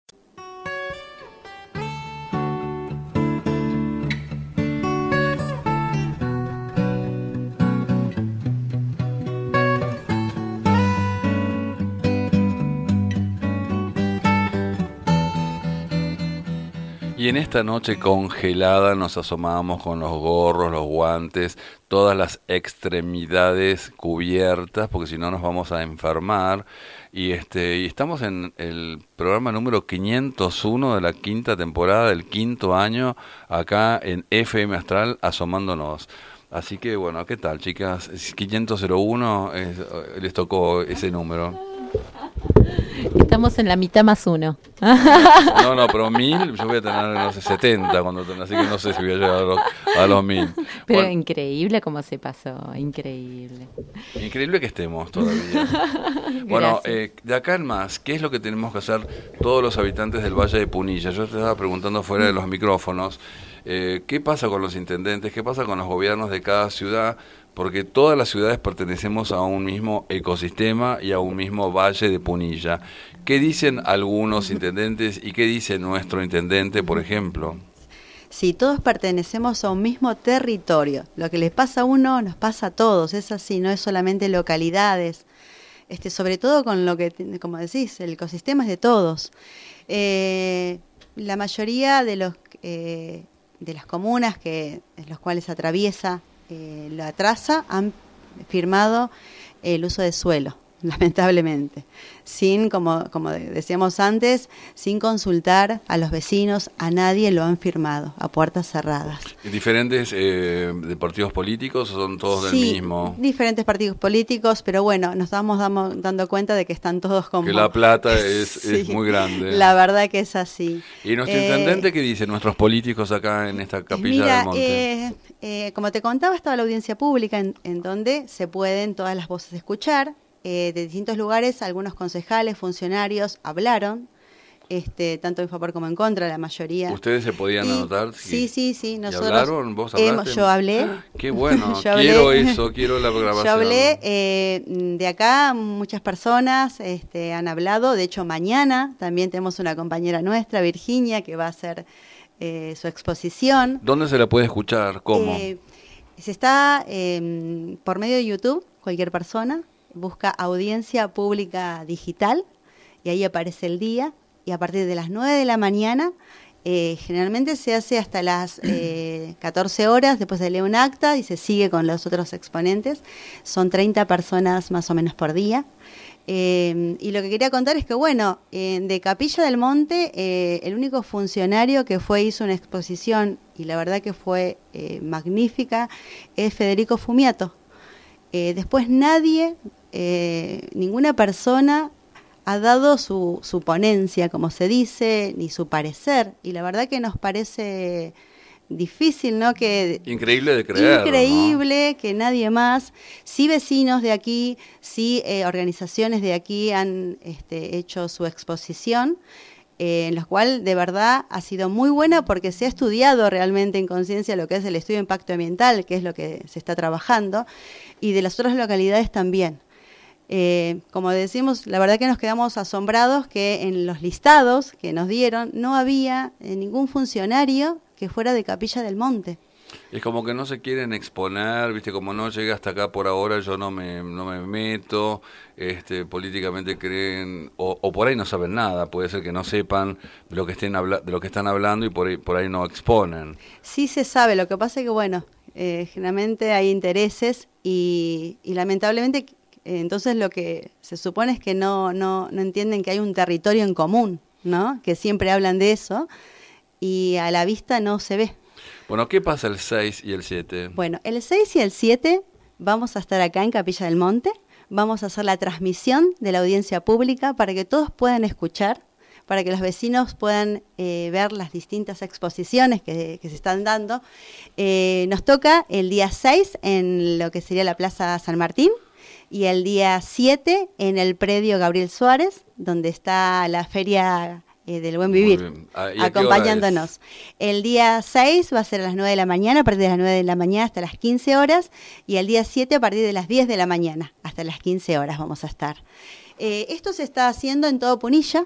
Y en esta noche congelada nos asomamos con los gorros, los guantes, todas las extremidades cubiertas, porque si no nos vamos a enfermar. Y este y estamos en el programa número quinientos uno de la quinta temporada del quinto año, acá en F M Astral, asomándonos. Así que bueno, ¿qué tal, chicas? quinientos uno, es, les tocó ese número. Estamos en la mitad más uno. No, no, pero mil, yo voy a tener, no sé, setenta cuando tenga, así que no sé si voy a llegar a los, a los mil. Pero Bueno, increíble cómo se pasó, increíble. increíble que estemos todavía. Bueno, eh, de acá en más, ¿qué es lo que tenemos que hacer todos los habitantes del Valle de Punilla? Yo te estaba preguntando fuera de los micrófonos, eh, ¿qué pasa con los intendentes? ¿Qué pasa con los gobiernos de cada ciudad? Porque todas las ciudades pertenecemos a un mismo ecosistema y a un mismo Valle de Punilla. ¿Qué dicen algunos intendentes y qué dice nuestro intendente, por ejemplo? Sí, todos pertenecemos a un mismo territorio. Lo que les pasa a uno nos pasa a todos, es así, no es solamente localidades. Este, sobre todo con lo que, como decís, el ecosistema es de todos. Eh, la mayoría de los eh, de las comunas que los cuales atraviesa eh, la traza han firmado el uso de suelo, lamentablemente, sin, como, como decíamos antes, sin consultar a los vecinos, a nadie lo han firmado, a puertas cerradas. ¿Diferentes eh, de partidos políticos o son todos Sí, del mismo? Diferentes partidos políticos, pero bueno, nos estamos damos, dando cuenta de que están todos como... Que la plata es, Sí, es muy grande. La verdad que es así. ¿Y nuestro Eh, intendente qué dice? Nuestros políticos acá en esta capilla Mira, del monte. eh, eh, como te contaba, estaba la audiencia pública en, en donde se pueden todas las voces escuchar. Eh, de distintos lugares, algunos concejales, funcionarios hablaron, este, tanto en favor como en contra, la mayoría. ¿Ustedes se podían Y- anotar? Sí, sí, sí. ¿Y Nosotros, hablaron? ¿Vos hemos- hablaste? yo hablé. Qué bueno, Yo hablé. quiero eso, quiero la programación. Yo hablé, eh, de acá muchas personas este, han hablado, de hecho mañana también tenemos una compañera nuestra, Virginia, que va a hacer eh, su exposición. ¿Dónde se la puede escuchar? ¿Cómo? Eh, se está eh, por medio de YouTube, cualquier persona busca Audiencia Pública Digital y ahí aparece el día, y a partir de las nueve de la mañana, eh, generalmente se hace hasta las eh, catorce horas, después se lee un acta y se sigue con los otros exponentes. Son treinta personas más o menos por día. Eh, y lo que quería contar es que, bueno, eh, de Capilla del Monte, eh, el único funcionario que fue, hizo una exposición, y la verdad que fue eh, magnífica, es Federico Fumiato. Eh, después nadie, eh, ninguna persona ha dado su, su ponencia, como se dice, ni su parecer, y la verdad que nos parece difícil, ¿no? Que Increíble de creer, Increíble que nadie más, sí vecinos de aquí, sí eh, organizaciones de aquí han este, hecho su exposición, eh, en los cuales de verdad ha sido muy buena porque se ha estudiado realmente en conciencia lo que es el estudio de impacto ambiental, que es lo que se está trabajando, y de las otras localidades también. Eh, como decimos, la verdad que nos quedamos asombrados que en los listados que nos dieron no había eh, ningún funcionario que fuera de Capilla del Monte. Es como que no se quieren exponer, viste, como no llega hasta acá por ahora, yo no me, no me meto, este, políticamente creen, o, o por ahí no saben nada, puede ser que no sepan de lo que estén habla, de lo que están hablando y por ahí, por ahí no exponen. Sí se sabe, lo que pasa es que, bueno, eh, generalmente hay intereses y, y lamentablemente eh, entonces lo que se supone es que no, no, no entienden que hay un territorio en común, ¿no? Que siempre hablan de eso y a la vista no se ve. Bueno, ¿qué pasa el seis y el siete? Bueno, el seis y el siete vamos a estar acá en Capilla del Monte, vamos a hacer la transmisión de la audiencia pública para que todos puedan escuchar, para que los vecinos puedan eh, ver las distintas exposiciones que, que se están dando. Eh, nos toca el día seis en lo que sería la Plaza San Martín y el día siete en el predio Gabriel Suárez, donde está la feria eh, del Buen Vivir, Ah, ¿y a qué hora acompañándonos. es? El día seis va a ser a las nueve de la mañana, a partir de las nueve de la mañana hasta las quince horas, y el día siete a partir de las diez de la mañana hasta las quince horas vamos a estar. Eh, esto se está haciendo en todo Punilla.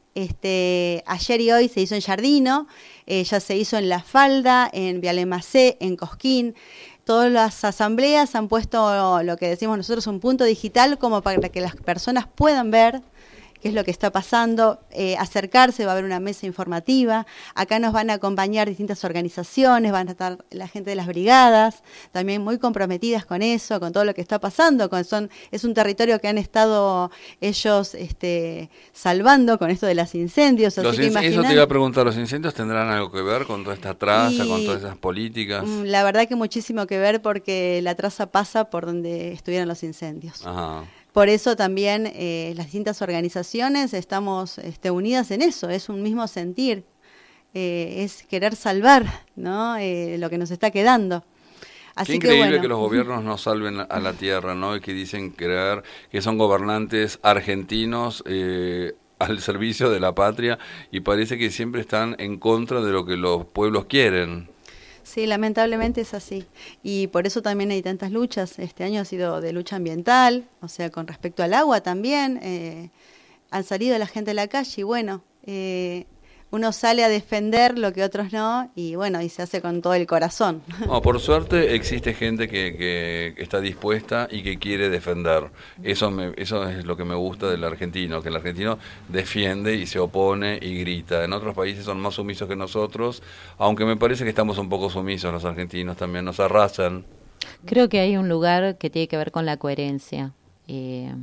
Este, ayer y hoy se hizo en Jardino, eh, ya se hizo en La Falda, en Vialemacé, en Cosquín. Todas las asambleas han puesto lo que decimos nosotros un punto digital como para que las personas puedan ver qué es lo que está pasando, eh, acercarse, va a haber una mesa informativa, acá nos van a acompañar distintas organizaciones, van a estar la gente de las brigadas, también muy comprometidas con eso, con todo lo que está pasando, con son, es un territorio que han estado ellos este, salvando con esto de los incendios, así los que inc- Eso te iba a preguntar, ¿los incendios tendrán algo que ver con toda esta traza, Y, con todas esas políticas? La verdad que muchísimo que ver porque la traza pasa por donde estuvieron los incendios. Ajá. Por eso también eh, las distintas organizaciones estamos este, unidas en eso, es un mismo sentir, eh, es querer salvar, ¿no? Eh, lo que nos está quedando. Así Qué increíble que, bueno. que los gobiernos no salven a la tierra, ¿no? Y que dicen creer que son gobernantes argentinos eh, al servicio de la patria y parece que siempre están en contra de lo que los pueblos quieren. Sí, lamentablemente es así. Y por eso también hay tantas luchas. Este año ha sido de lucha ambiental, o sea, con respecto al agua también. Eh, han salido la gente a la calle y bueno, eh, uno sale a defender lo que otros no y bueno, y se hace con todo el corazón. No, por suerte existe gente que, que está dispuesta y que quiere defender. Eso me, eso es lo que me gusta del argentino, que el argentino defiende y se opone y grita. En otros países son más sumisos que nosotros, aunque me parece que estamos un poco sumisos los argentinos también, nos arrasan. Creo que hay un lugar que tiene que ver con la coherencia. Eh,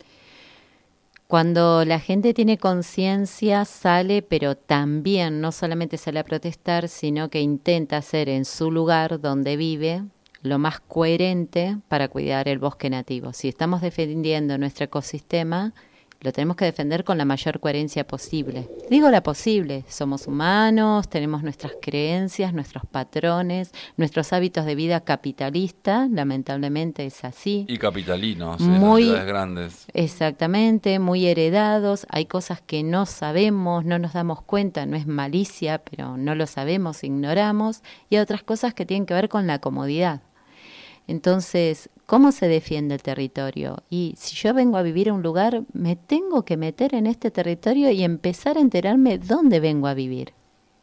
Cuando la gente tiene conciencia, sale, pero también no solamente sale a protestar, sino que intenta hacer en su lugar donde vive lo más coherente para cuidar el bosque nativo. Si estamos defendiendo nuestro ecosistema, lo tenemos que defender con la mayor coherencia posible. Digo la posible, somos humanos, tenemos nuestras creencias, nuestros patrones, nuestros hábitos de vida capitalista, lamentablemente es así. Y capitalinos, Muy, en las ciudades grandes. Exactamente, muy heredados, hay cosas que no sabemos, no nos damos cuenta, no es malicia, pero no lo sabemos, ignoramos, y hay otras cosas que tienen que ver con la comodidad. Entonces, ¿cómo se defiende el territorio? Y si yo vengo a vivir a un lugar, me tengo que meter en este territorio y empezar a enterarme dónde vengo a vivir.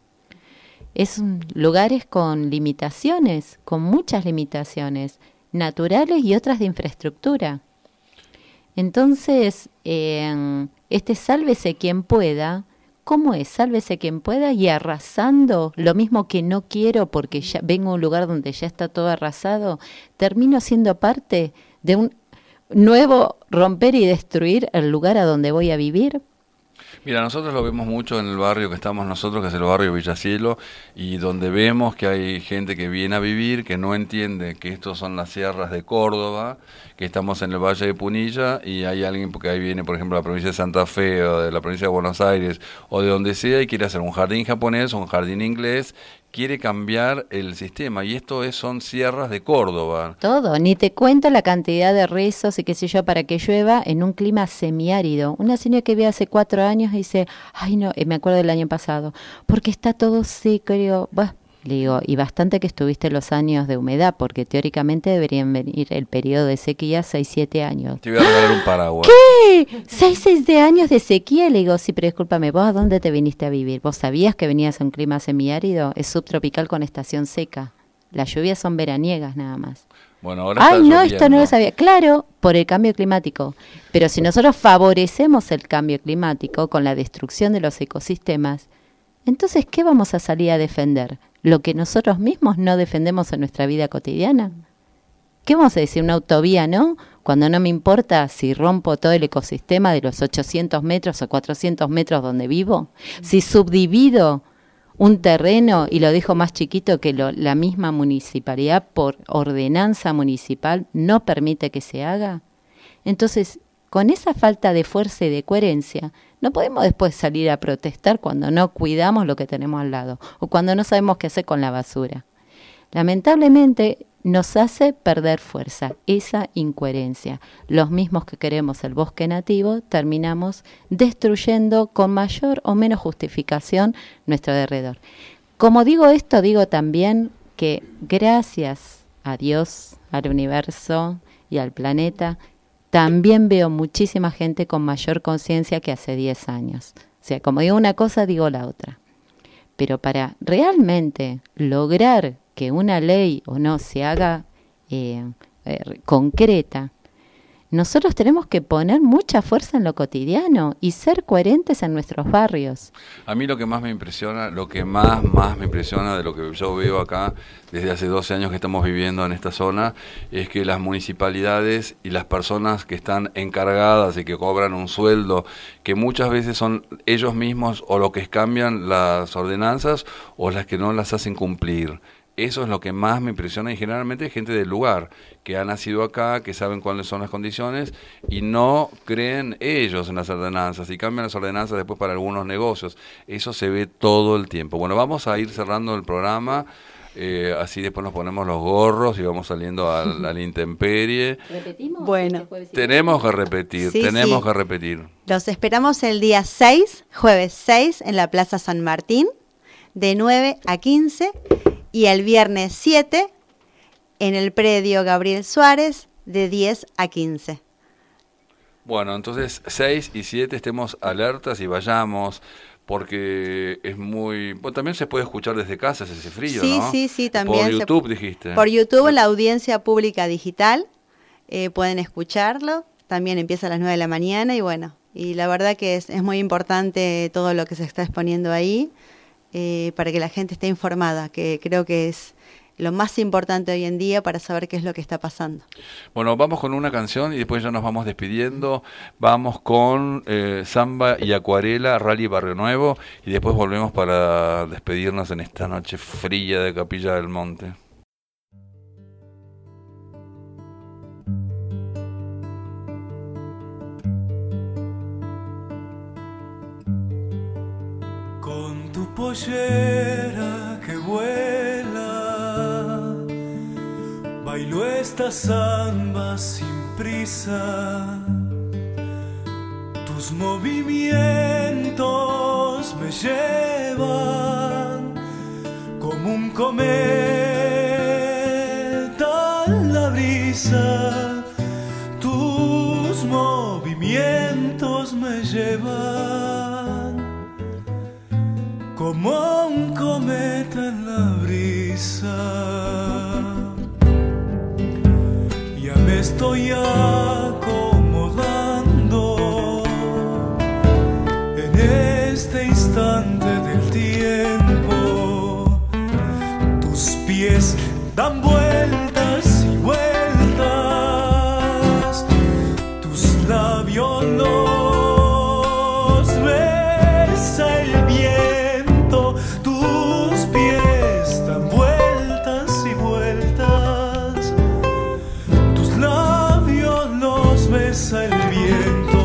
Es un, lugares con limitaciones, con muchas limitaciones, naturales y otras de infraestructura. Entonces, eh, este sálvese quien pueda, ¿cómo es? Sálvese quien pueda y arrasando lo mismo que no quiero porque ya vengo a un lugar donde ya está todo arrasado, termino siendo parte de un nuevo romper y destruir el lugar a donde voy a vivir. Mira, nosotros lo vemos mucho en el barrio que estamos nosotros, que es el barrio Villacielo, y donde vemos que hay gente que viene a vivir, que no entiende que estos son las sierras de Córdoba, que estamos en el Valle de Punilla, y hay alguien porque ahí viene, por ejemplo, de la provincia de Santa Fe, o de la provincia de Buenos Aires, o de donde sea, y quiere hacer un jardín japonés o un jardín inglés, quiere cambiar el sistema, y esto es, son sierras de Córdoba. Todo, ni te cuento la cantidad de rezos y qué sé yo para que llueva en un clima semiárido. Una señora que vi hace cuatro años dice, ay no, me acuerdo del año pasado, porque está todo seco, y digo, bah, le digo, y bastante que estuviste los años de humedad, porque teóricamente deberían venir el periodo de sequía seis, siete años. Te voy a regalar un paraguas. ¿Qué? ¿Seis, siete años de sequía? Le digo, sí, pero discúlpame, ¿vos a dónde te viniste a vivir? ¿Vos sabías que venías a un clima semiárido? Es subtropical con estación seca. Las lluvias son veraniegas nada más. Bueno, ahora Ay, está no, lloviendo. esto no lo sabía. Claro, por el cambio climático. Pero si nosotros favorecemos el cambio climático con la destrucción de los ecosistemas, entonces, ¿qué vamos a salir a defender? ¿Lo que nosotros mismos no defendemos en nuestra vida cotidiana? ¿Qué vamos a decir? ¿Una autovía, no? Cuando no me importa si rompo todo el ecosistema de los ochocientos metros o cuatrocientos metros donde vivo. Si subdivido un terreno y lo dejo más chiquito que lo, la misma municipalidad por ordenanza municipal no permite que se haga. Entonces, con esa falta de fuerza y de coherencia, no podemos después salir a protestar cuando no cuidamos lo que tenemos al lado o cuando no sabemos qué hacer con la basura. Lamentablemente nos hace perder fuerza, esa incoherencia. Los mismos que queremos el bosque nativo terminamos destruyendo con mayor o menos justificación nuestro alrededor. Como digo esto, digo también que gracias a Dios, al universo y al planeta, también veo muchísima gente con mayor conciencia que hace diez años. O sea, como digo una cosa, digo la otra. Pero para realmente lograr que una ley o no se haga eh, eh, concreta, nosotros tenemos que poner mucha fuerza en lo cotidiano y ser coherentes en nuestros barrios. A mí lo que más me impresiona, lo que más, más me impresiona de lo que yo veo acá desde hace doce años que estamos viviendo en esta zona, es que las municipalidades y las personas que están encargadas y que cobran un sueldo, que muchas veces son ellos mismos o los que cambian las ordenanzas o las que no las hacen cumplir. Eso es lo que más me impresiona, y generalmente hay gente del lugar que ha nacido acá, que saben cuáles son las condiciones y no creen ellos en las ordenanzas y cambian las ordenanzas después para algunos negocios. Eso se ve todo el tiempo. Bueno, vamos a ir cerrando el programa, eh, así después nos ponemos los gorros y vamos saliendo a, a la intemperie. ¿Repetimos? Bueno, tenemos que repetir, sí, tenemos sí. que repetir. Los esperamos el día seis, jueves seis, en la Plaza San Martín, de nueve a quince. Y el viernes siete, en el predio Gabriel Suárez, de diez a quince. Bueno, entonces seis y siete estemos alertas y vayamos, porque es muy... Bueno, también se puede escuchar desde casa ese frío, sí, ¿no? Sí, sí, sí, también. Por YouTube, se, dijiste. Por YouTube, en la audiencia pública digital, eh, pueden escucharlo. También empieza a las nueve de la mañana y bueno, y la verdad que es, es muy importante todo lo que se está exponiendo ahí. Eh, para que la gente esté informada, que creo que es lo más importante hoy en día para saber qué es lo que está pasando. Bueno, vamos con una canción y después ya nos vamos despidiendo. Vamos con eh, Samba y Acuarela, Rally Barrio Nuevo, y después volvemos para despedirnos en esta noche fría de Capilla del Monte. Pollera que vuela, bailo esta samba sin prisa. Tus movimientos me llevan como un cometa en la brisa. Tus movimientos me llevan como un cometa en la brisa. Ya me estoy acomodando en este instante del tiempo. Tus pies dan vueltas y vueltas, tus labios los besa el viento. El viento,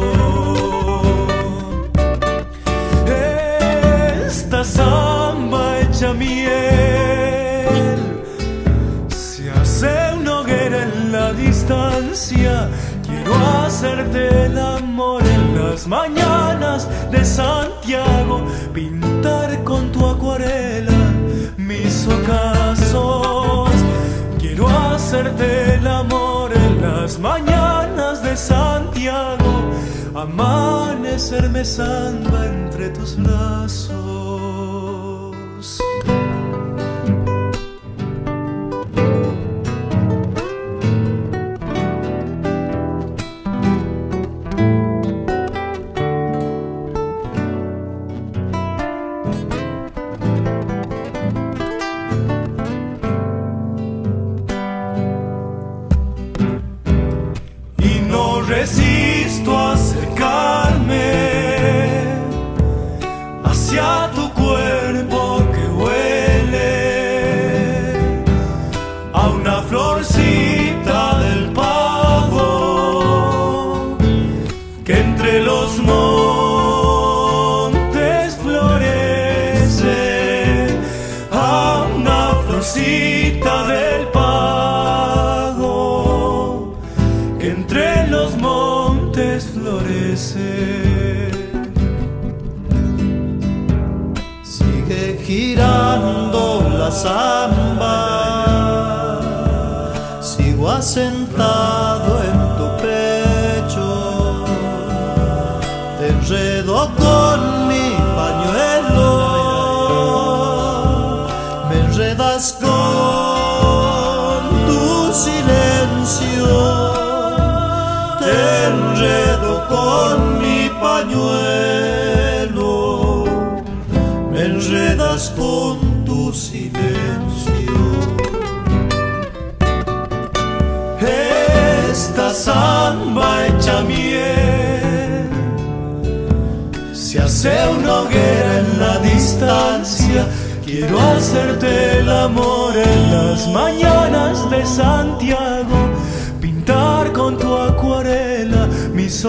esta samba hecha miel se hace una hoguera en la distancia. Quiero hacerte el amor en las mañanas de Santiago, pintar con tu acuarela mis ocasos. Quiero hacerte el amor en las mañanas de Santiago, amanecerme samba entre tus brazos. Resisto a acercarme hacia tu cuerpo que huele a una florcita del pago que entre los montes florece, a una florcita del pago que entre los montes florece. Sigue girando la samba, sigo asentado en tu pecho, te enredo con mi pañuelo, me enredas con tu silencio. Te enredo con mi pañuelo, me enredas con tu silencio. Esta samba hecha miel se hace una hoguera en la distancia. Quiero hacerte el amor en las mañanas de Santiago, pintar con tu acuarela mis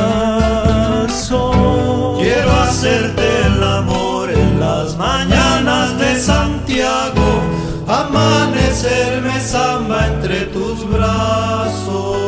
ocasos. Quiero hacerte el amor en las mañanas de Santiago, amanecerme samba entre tus brazos.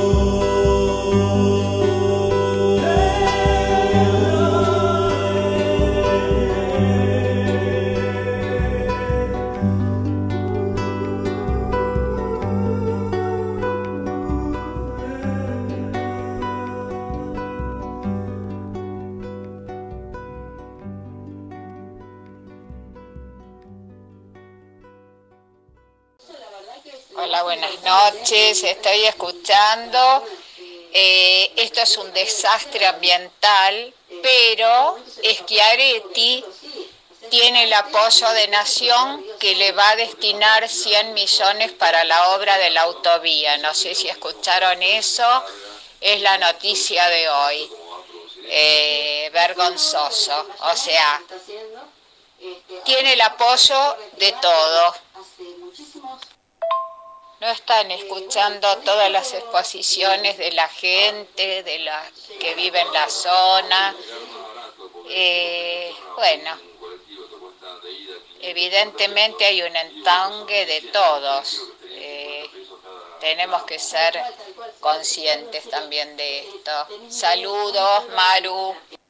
Hola, buenas noches, estoy escuchando. Eh, esto es un desastre ambiental, pero Schiaretti tiene el apoyo de Nación, que le va a destinar cien millones para la obra de la autovía. No sé si escucharon eso, es la noticia de hoy. Eh, vergonzoso, o sea, tiene el apoyo de todo. No están escuchando todas las exposiciones de la gente, de la que vive en la zona. Eh, bueno, evidentemente hay un entangue de todos. Eh, tenemos que ser conscientes también de esto. Saludos, Maru.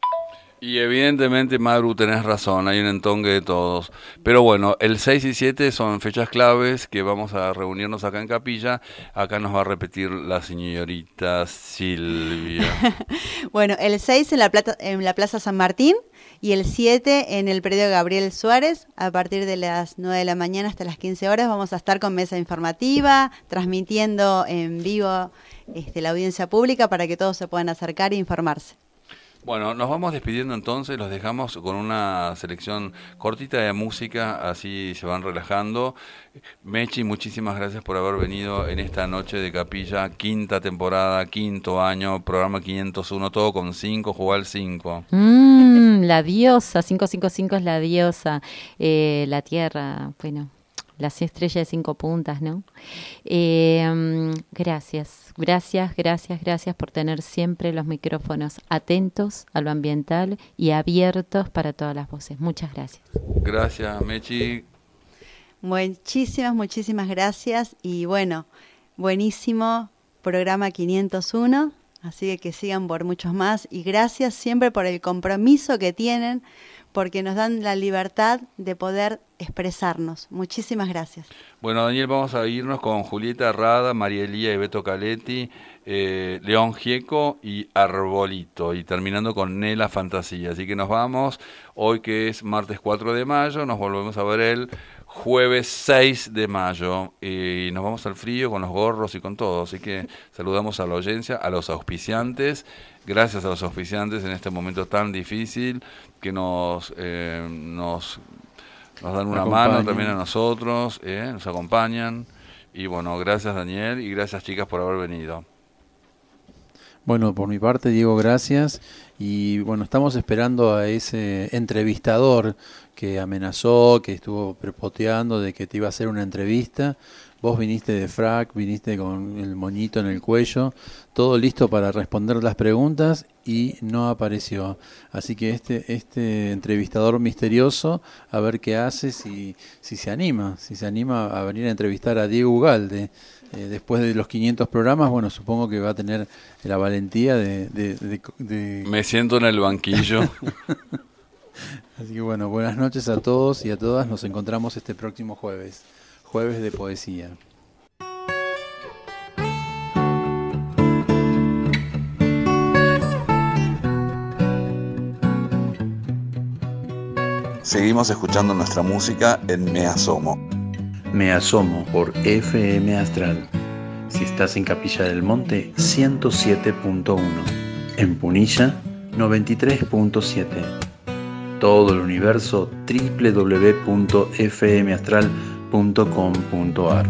Y evidentemente, Maru, tenés razón, hay un entongue de todos. Pero bueno, el seis y siete son fechas claves que vamos a reunirnos acá en Capilla. Acá nos va a repetir la señorita Silvia. Bueno, el seis en la, plata, en la Plaza San Martín y el siete en el predio Gabriel Suárez. A partir de las nueve de la mañana hasta las quince horas vamos a estar con mesa informativa, transmitiendo en vivo este, la audiencia pública para que todos se puedan acercar e informarse. Bueno, nos vamos despidiendo entonces, los dejamos con una selección cortita de música, así se van relajando. Mechi, muchísimas gracias por haber venido en esta noche de Capilla, quinta temporada, quinto año, programa quinientos uno, todo con cinco, jugar al cinco. Mm, la diosa, quinientos cincuenta y cinco es la diosa, eh, la tierra, bueno, las estrellas de cinco puntas, ¿no? Eh, um, gracias, gracias, gracias, gracias por tener siempre los micrófonos atentos a lo ambiental y abiertos para todas las voces. Muchas gracias. Gracias, Mechi. Muchísimas, muchísimas gracias y bueno, buenísimo programa quinientos uno, así que que sigan por muchos más y gracias siempre por el compromiso que tienen, porque nos dan la libertad de poder expresarnos. Muchísimas gracias. Bueno, Daniel, vamos a irnos con Julieta Rada, María Elía y Beto Caletti, eh, León Gieco y Arbolito, y terminando con Nela Fantasía. Así que nos vamos, hoy que es martes cuatro de mayo, nos volvemos a ver el jueves seis de mayo, y nos vamos al frío con los gorros y con todo. Así que saludamos a la audiencia, a los auspiciantes. Gracias a los auspiciantes en este momento tan difícil que nos eh, nos, nos dan una mano también a nosotros, eh, nos acompañan. Y bueno, gracias Daniel y gracias chicas por haber venido. Bueno, por mi parte, Diego, gracias. Y bueno, estamos esperando a ese entrevistador que amenazó, que estuvo prepoteando de que te iba a hacer una entrevista. Vos viniste de frac, viniste con el moñito en el cuello, todo listo para responder las preguntas y no apareció. Así que este este entrevistador misterioso, a ver qué hace, si, si se anima, si se anima a venir a entrevistar a Diego Ugalde. Eh, después de los quinientos programas, bueno, supongo que va a tener la valentía de... de, de, de... Me siento en el banquillo. Así que bueno, buenas noches a todos y a todas. Nos encontramos este próximo jueves. Jueves de poesía. Seguimos escuchando nuestra música en Me Asomo. Me Asomo por F M Astral Si estás en Capilla del Monte, ciento siete punto uno. En Punilla, noventa y tres punto siete. Todo el universo doble u doble u doble u punto f m astral punto com punto a r.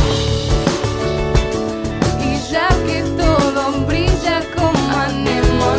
Y ya que todo brilla como anémona.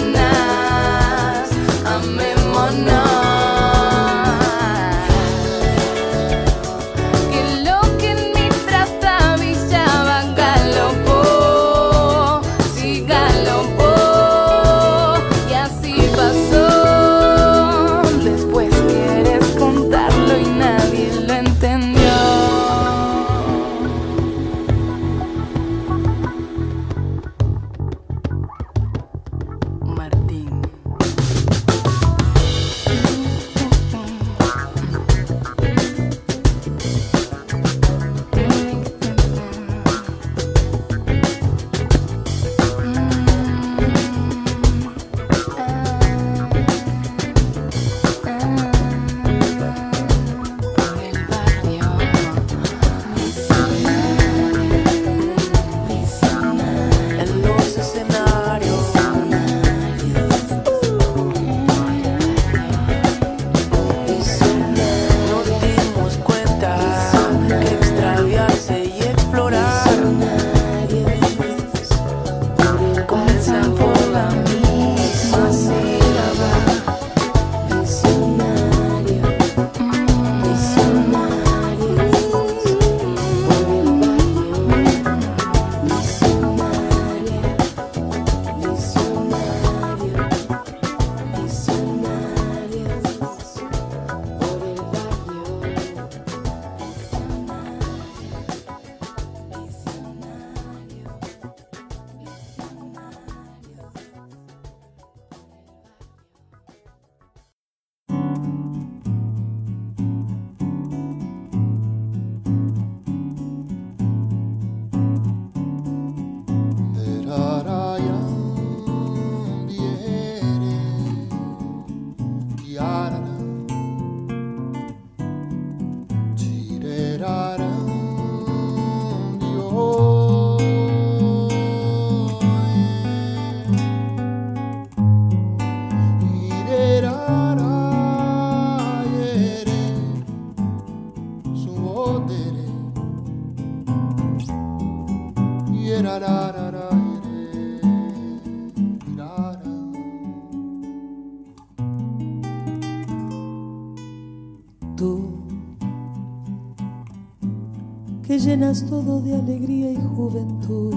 llenas todo de alegría y juventud,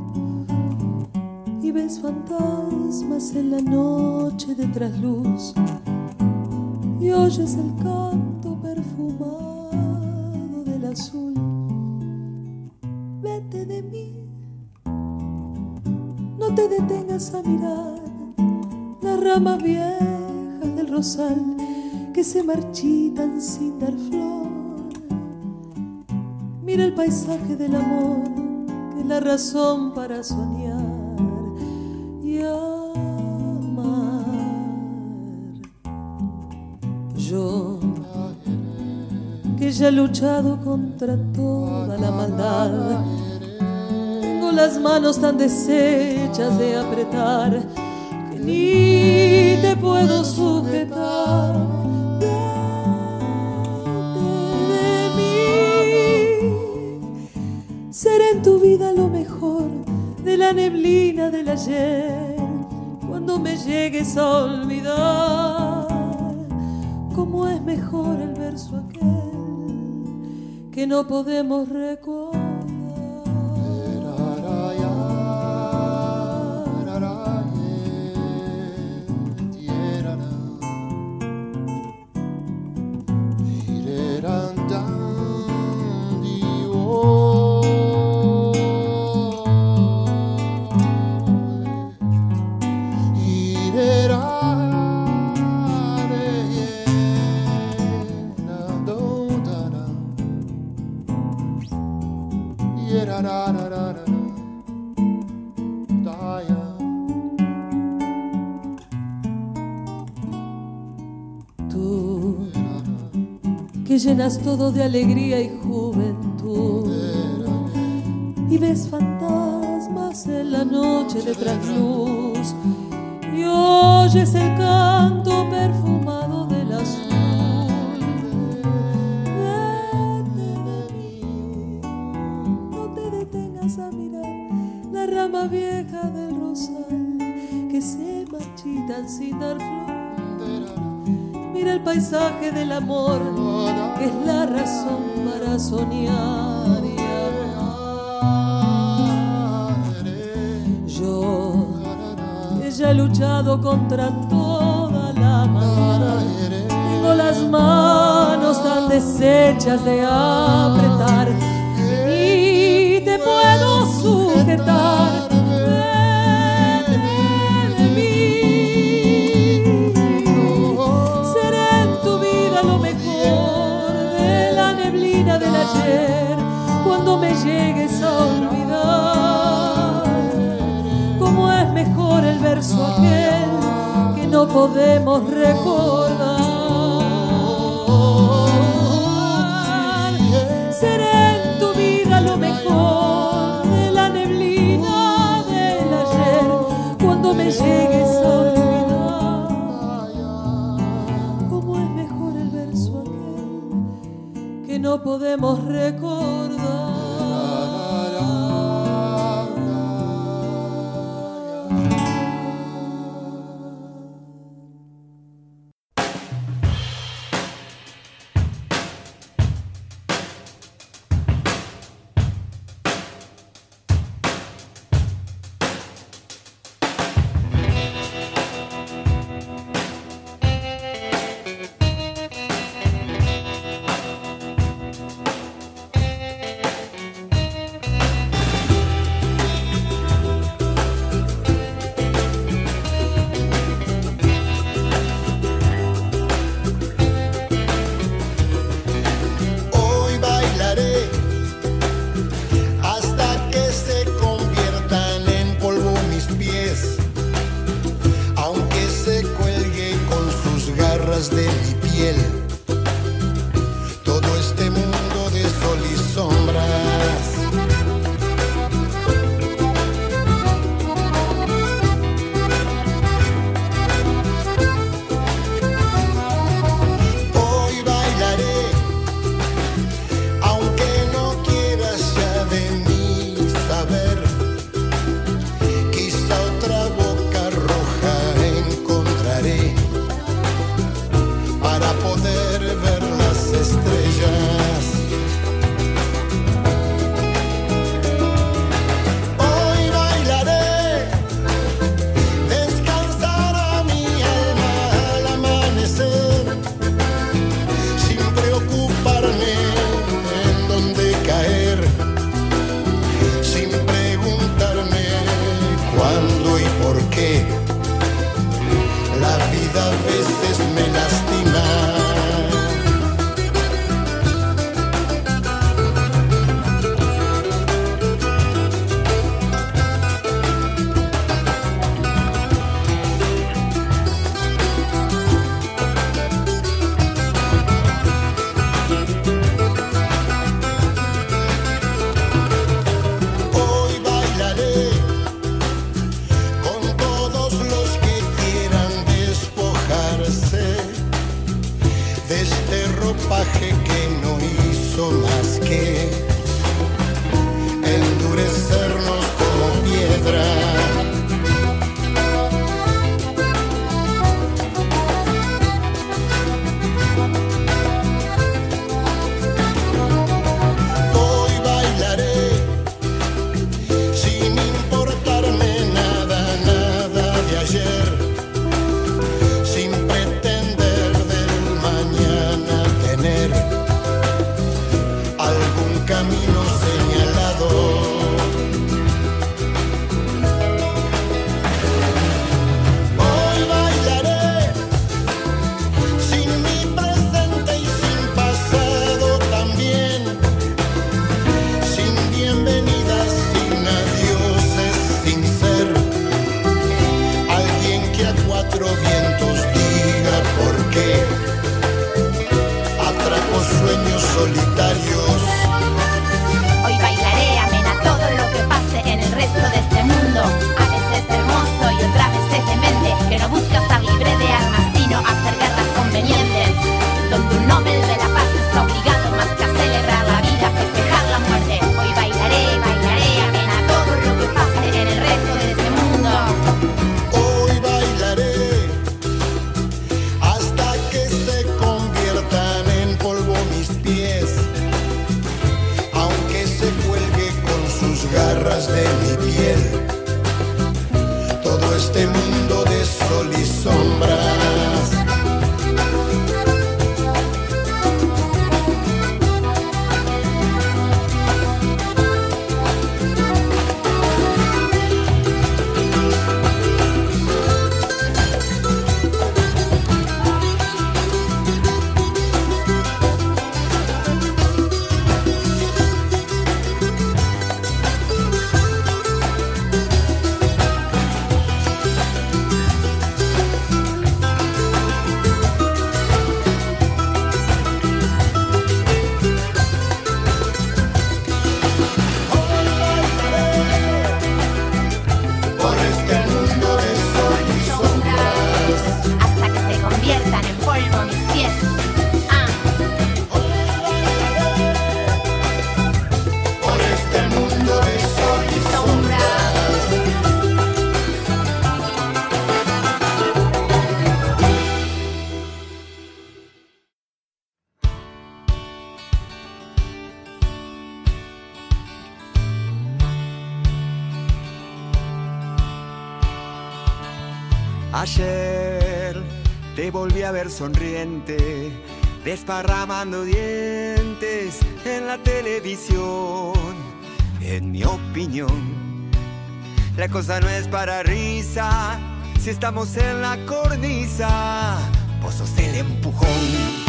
y ves fantasmas en la noche de trasluz, y oyes el canto perfumado del azul. Vete de mí, no te detengas a mirar las ramas viejas del rosal que se marchitan sin dar flor. Mira el paisaje del amor, que es la razón para soñar y amar. Yo, que ya he luchado contra toda la maldad, tengo las manos tan deshechas de apretar que ni te puedo sujetar. Seré en tu vida lo mejor de la neblina del ayer, cuando me llegues a olvidar cómo es mejor el verso aquel que no podemos recordar. Tú, que llenas todo de alegría y juventud, y ves fantasmas en la noche de trasluz, y oyes el canto perfumado del azul. A mirar la rama vieja del rosal que se marchitan sin dar flor. Mira el paisaje del amor, que es la razón para soñar y amar. Yo, que ya he luchado contra toda la maldad, tengo las manos tan deshechas de apretar y te puedo sujetar. Vete de mí, seré en tu vida lo mejor de la neblina del ayer, cuando me llegues a olvidar cómo es mejor el verso aquel que no podemos recordar. Seré en tu vida lo mejor de la neblina del ayer, cuando me llegues a olvidar cómo es mejor el verso aquel que no podemos recordar. De mi piel, todo este mundo de sol y sombras. Hoy bailaré, aunque no quieras ya de mí saber. Quizá otra boca roja encontraré para poder Ayer te volví a ver sonriente, desparramando dientes en la televisión. En mi opinión, la cosa no es para risa. Si estamos en la cornisa, vos sos el empujón.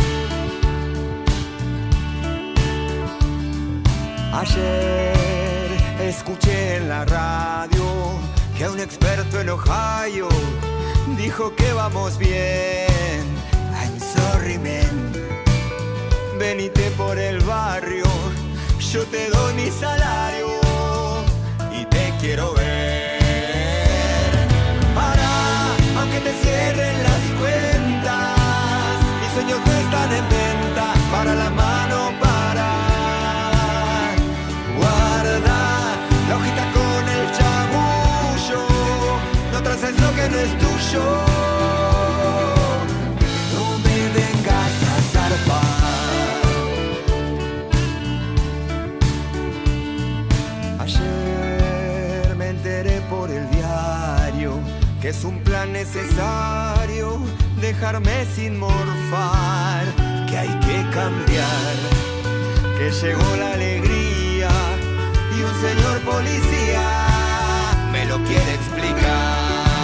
Ayer escuché en la radio que un experto en Ohio dijo que vamos bien. I'm sorry, man. Venite por el barrio, yo te doy mi salario y te quiero ver. Para, aunque te cierren las cuentas, mis sueños no están en venta. Para la mano, para. Guarda la hojita con el chamullo, no traces lo que no es tuyo. No me vengas a zarpar. Ayer me enteré por el diario que es un plan necesario dejarme sin morfar, que hay que cambiar, que llegó la alegría y un señor policía me lo quiere explicar.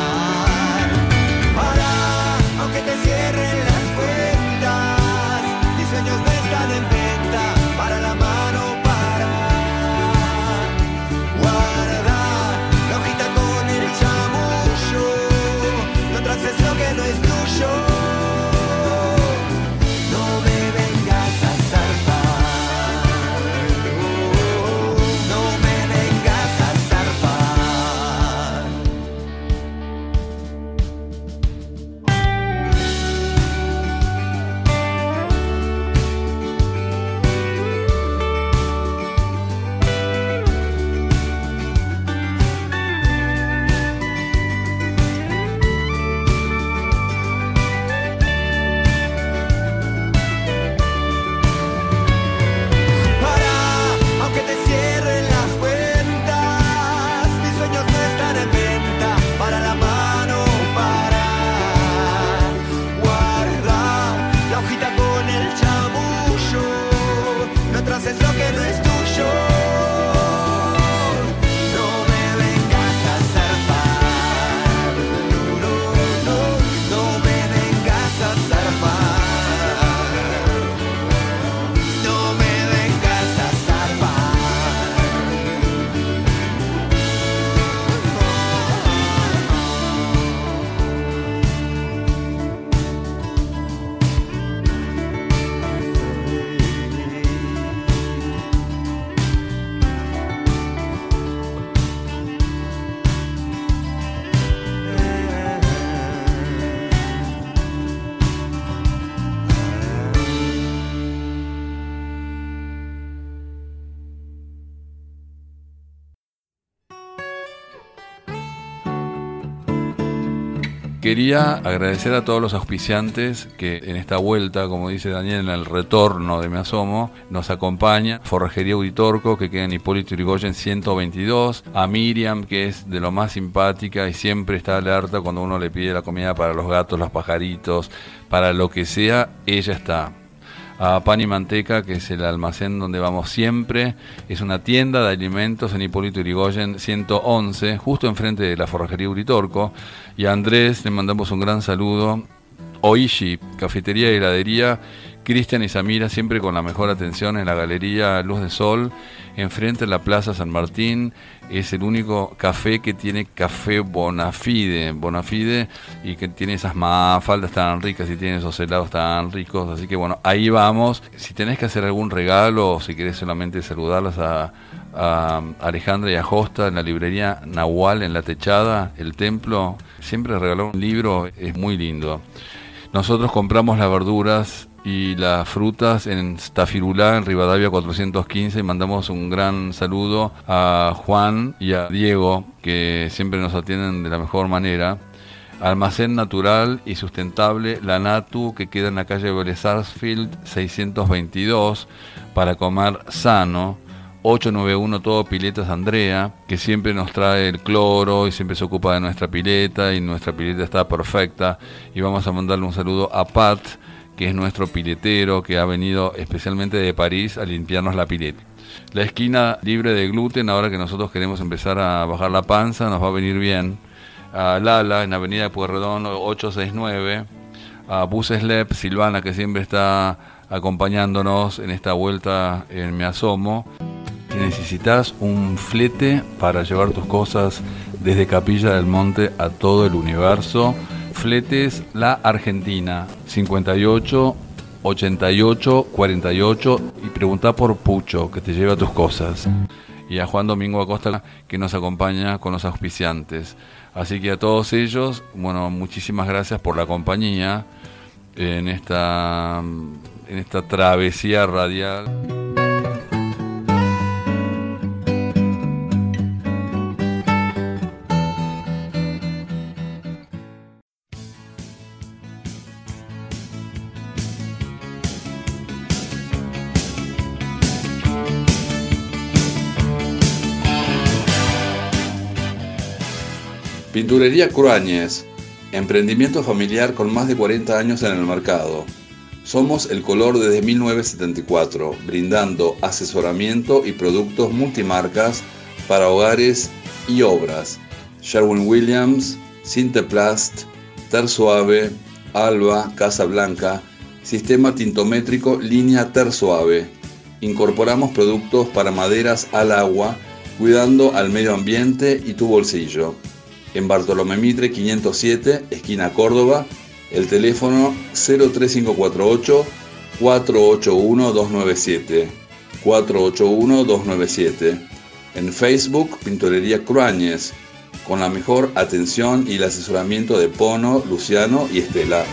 Para, aunque te cierren las cuentas, mis sueños no están en venta. Para la mano, para. Guarda la hojita con el chamullo, no traces lo que no es tuyo. No me vengas a zarpar, no me vengas a zarpar. Para, aunque te cierren las cuentas, mis sueños no están en venta. Para la mano, para. Guarda la hojita con el chamullo, no traces lo que no es tuyo. No me vengas a zarpar, no, no, no, no me vengas a zarpar. No me vengas a Quería agradecer a todos los auspiciantes que en esta vuelta, como dice Daniel, en el retorno de Me Asomo, nos acompaña. Forrajería Uritorco, que queda en Hipólito Yrigoyen ciento veintidós. A Miriam, que es de lo más simpática y siempre está alerta cuando uno le pide la comida para los gatos, los pajaritos, para lo que sea, ella está. A Pan y Manteca, que es el almacén donde vamos siempre. Es una tienda de alimentos en Hipólito Yrigoyen ciento once, justo enfrente de la Forrajería Uritorco. Y a Andrés le mandamos un gran saludo. Oishi, cafetería y heladería. Cristian y Samira, siempre con la mejor atención en la Galería Luz de Sol, enfrente de la Plaza San Martín. Es el único café que tiene café Bonafide, Bonafide, y que tiene esas mafaldas tan ricas y tiene esos helados tan ricos. Así que bueno, ahí vamos. Si tenés que hacer algún regalo o si querés solamente saludarlas a, a Alejandra y a Josta en la librería Nahual en La Techada, el templo, siempre regalar un libro es muy lindo. Nosotros compramos las verduras y las frutas en Stafirulá, en Rivadavia cuatrocientos quince, y mandamos un gran saludo a Juan y a Diego, que siempre nos atienden de la mejor manera. Almacén natural y sustentable La Natu, que queda en la calle Vélez Sarsfield seiscientos veintidós, para comer sano. ocho nueve uno Todo Piletas Andrea, que siempre nos trae el cloro y siempre se ocupa de nuestra pileta, y nuestra pileta está perfecta. Y vamos a mandarle un saludo a Pat, que es nuestro piletero, que ha venido especialmente de París a limpiarnos la pileta. La esquina libre de gluten, ahora que nosotros queremos empezar a bajar la panza, nos va a venir bien. A Lala, en Avenida de Pueyrredón ocho sesenta y nueve. A Buseslep, Silvana, que siempre está acompañándonos en esta vuelta en Me Asomo. Si necesitas un flete para llevar tus cosas desde Capilla del Monte a todo el universo, Fletes La Argentina, cincuenta y ocho ochenta y ocho cuarenta y ocho, y preguntá por Pucho, que te lleva tus cosas. Y a Juan Domingo Acosta, que nos acompaña con los auspiciantes. Así que a todos ellos, bueno, muchísimas gracias por la compañía en esta, en esta travesía radial. Pinturería Cruáñez, emprendimiento familiar con más de cuarenta años en el mercado. Somos el color desde mil novecientos setenta y cuatro, brindando asesoramiento y productos multimarcas para hogares y obras. Sherwin-Williams, Cinteplast, Ter Suave, Alba, Casa Blanca, sistema tintométrico línea Ter Suave. Incorporamos productos para maderas al agua, cuidando al medio ambiente y tu bolsillo. En Bartolomé Mitre quinientos siete, esquina Córdoba, el teléfono cero tres cinco cuatro ocho cuatro ocho uno dos nueve siete, cuatro ocho uno dos nueve siete. En Facebook, Pinturería Cruáñez, con la mejor atención y el asesoramiento de Pono, Luciano y Estela.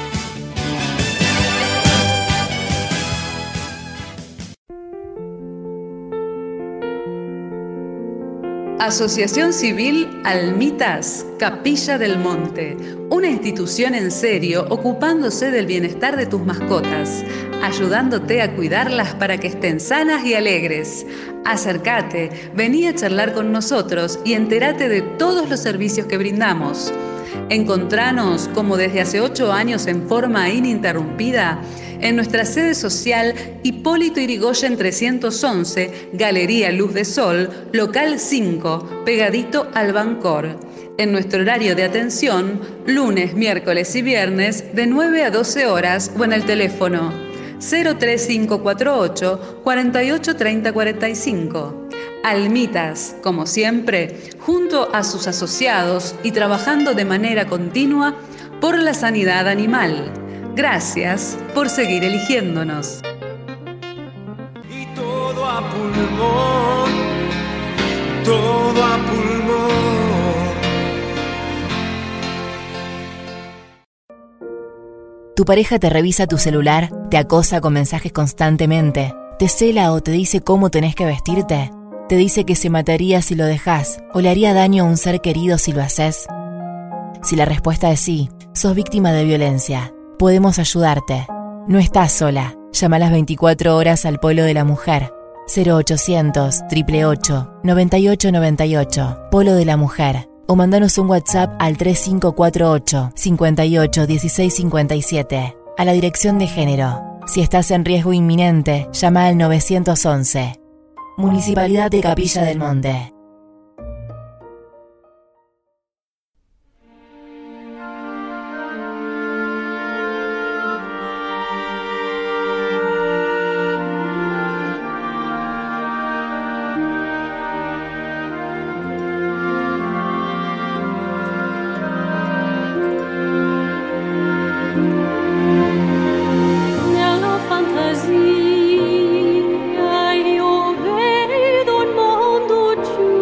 Asociación Civil Almitas, Capilla del Monte, una institución en serio ocupándose del bienestar de tus mascotas, ayudándote a cuidarlas para que estén sanas y alegres. Acércate, vení a charlar con nosotros y entérate de todos los servicios que brindamos. Encontranos, como desde hace ocho años en forma ininterrumpida, en nuestra sede social Hipólito Yrigoyen trescientos once, Galería Luz de Sol, local cinco, pegadito al Bancor. En nuestro horario de atención, lunes, miércoles y viernes, de nueve a doce horas, o en el teléfono cero tres cinco cuatro ocho cuarenta y ocho treinta cuarenta y cinco. Almitas, como siempre, junto a sus asociados y trabajando de manera continua por la sanidad animal. Gracias por seguir eligiéndonos. Y todo a pulmón, todo a pulmón. Tu pareja te revisa tu celular, te acosa con mensajes constantemente, te cela o te dice cómo tenés que vestirte, te dice que se mataría si lo dejás o le haría daño a un ser querido si lo haces. Si la respuesta es sí, sos víctima de violencia. Podemos ayudarte. No estás sola. Llama a las veinticuatro horas al Polo de la Mujer. cero ochocientos, ocho ocho ocho, noventa y ocho noventa y ocho. Polo de la Mujer. O mandanos un WhatsApp al tres cinco cuatro ocho, cincuenta y ocho, dieciséis cincuenta y siete. A la Dirección de Género. Si estás en riesgo inminente, llama al nueve once. Municipalidad de Capilla del Monte. Io vedo un mondo giù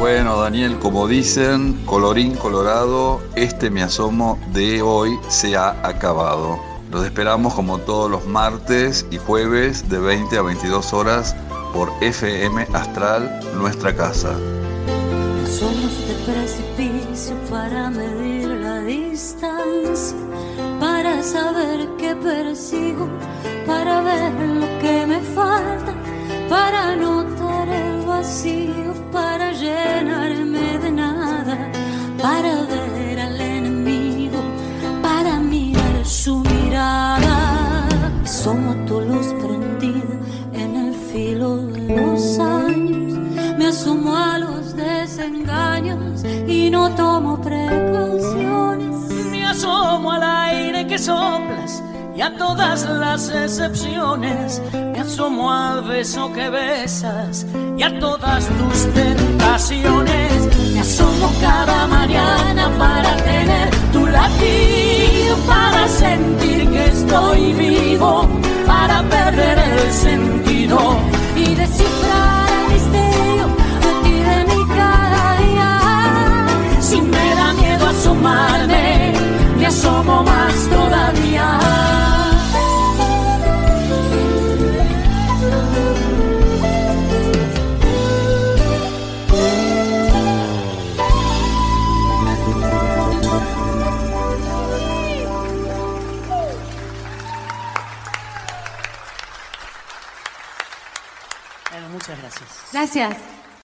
Bueno, Daniel, como dicen, colorín colorado, este Me Asomo de hoy se ha acabado. Los esperamos como todos los martes y jueves de veinte a veintidós horas por F M Astral, nuestra casa. Somos de precipicio para medir la distancia, para saber qué persigo, para ver lo que me falta, para notar el vacío, para llenarme de nada, para ver al enemigo, para mirar su mirada. Somos luz prendida en el filo de los años, me asumo a los desengaños y no tomo precauciones. Me asomo al aire que soplas y a todas las excepciones. Me asomo al beso que besas y a todas tus tentaciones. Me asomo cada mañana para tener tu latido, para sentir que estoy vivo, para perder el sentido y descifrar el misterio de ti, de mi cada día. Si me da miedo asomarme, me asomo más todavía. Bueno, muchas gracias. Gracias.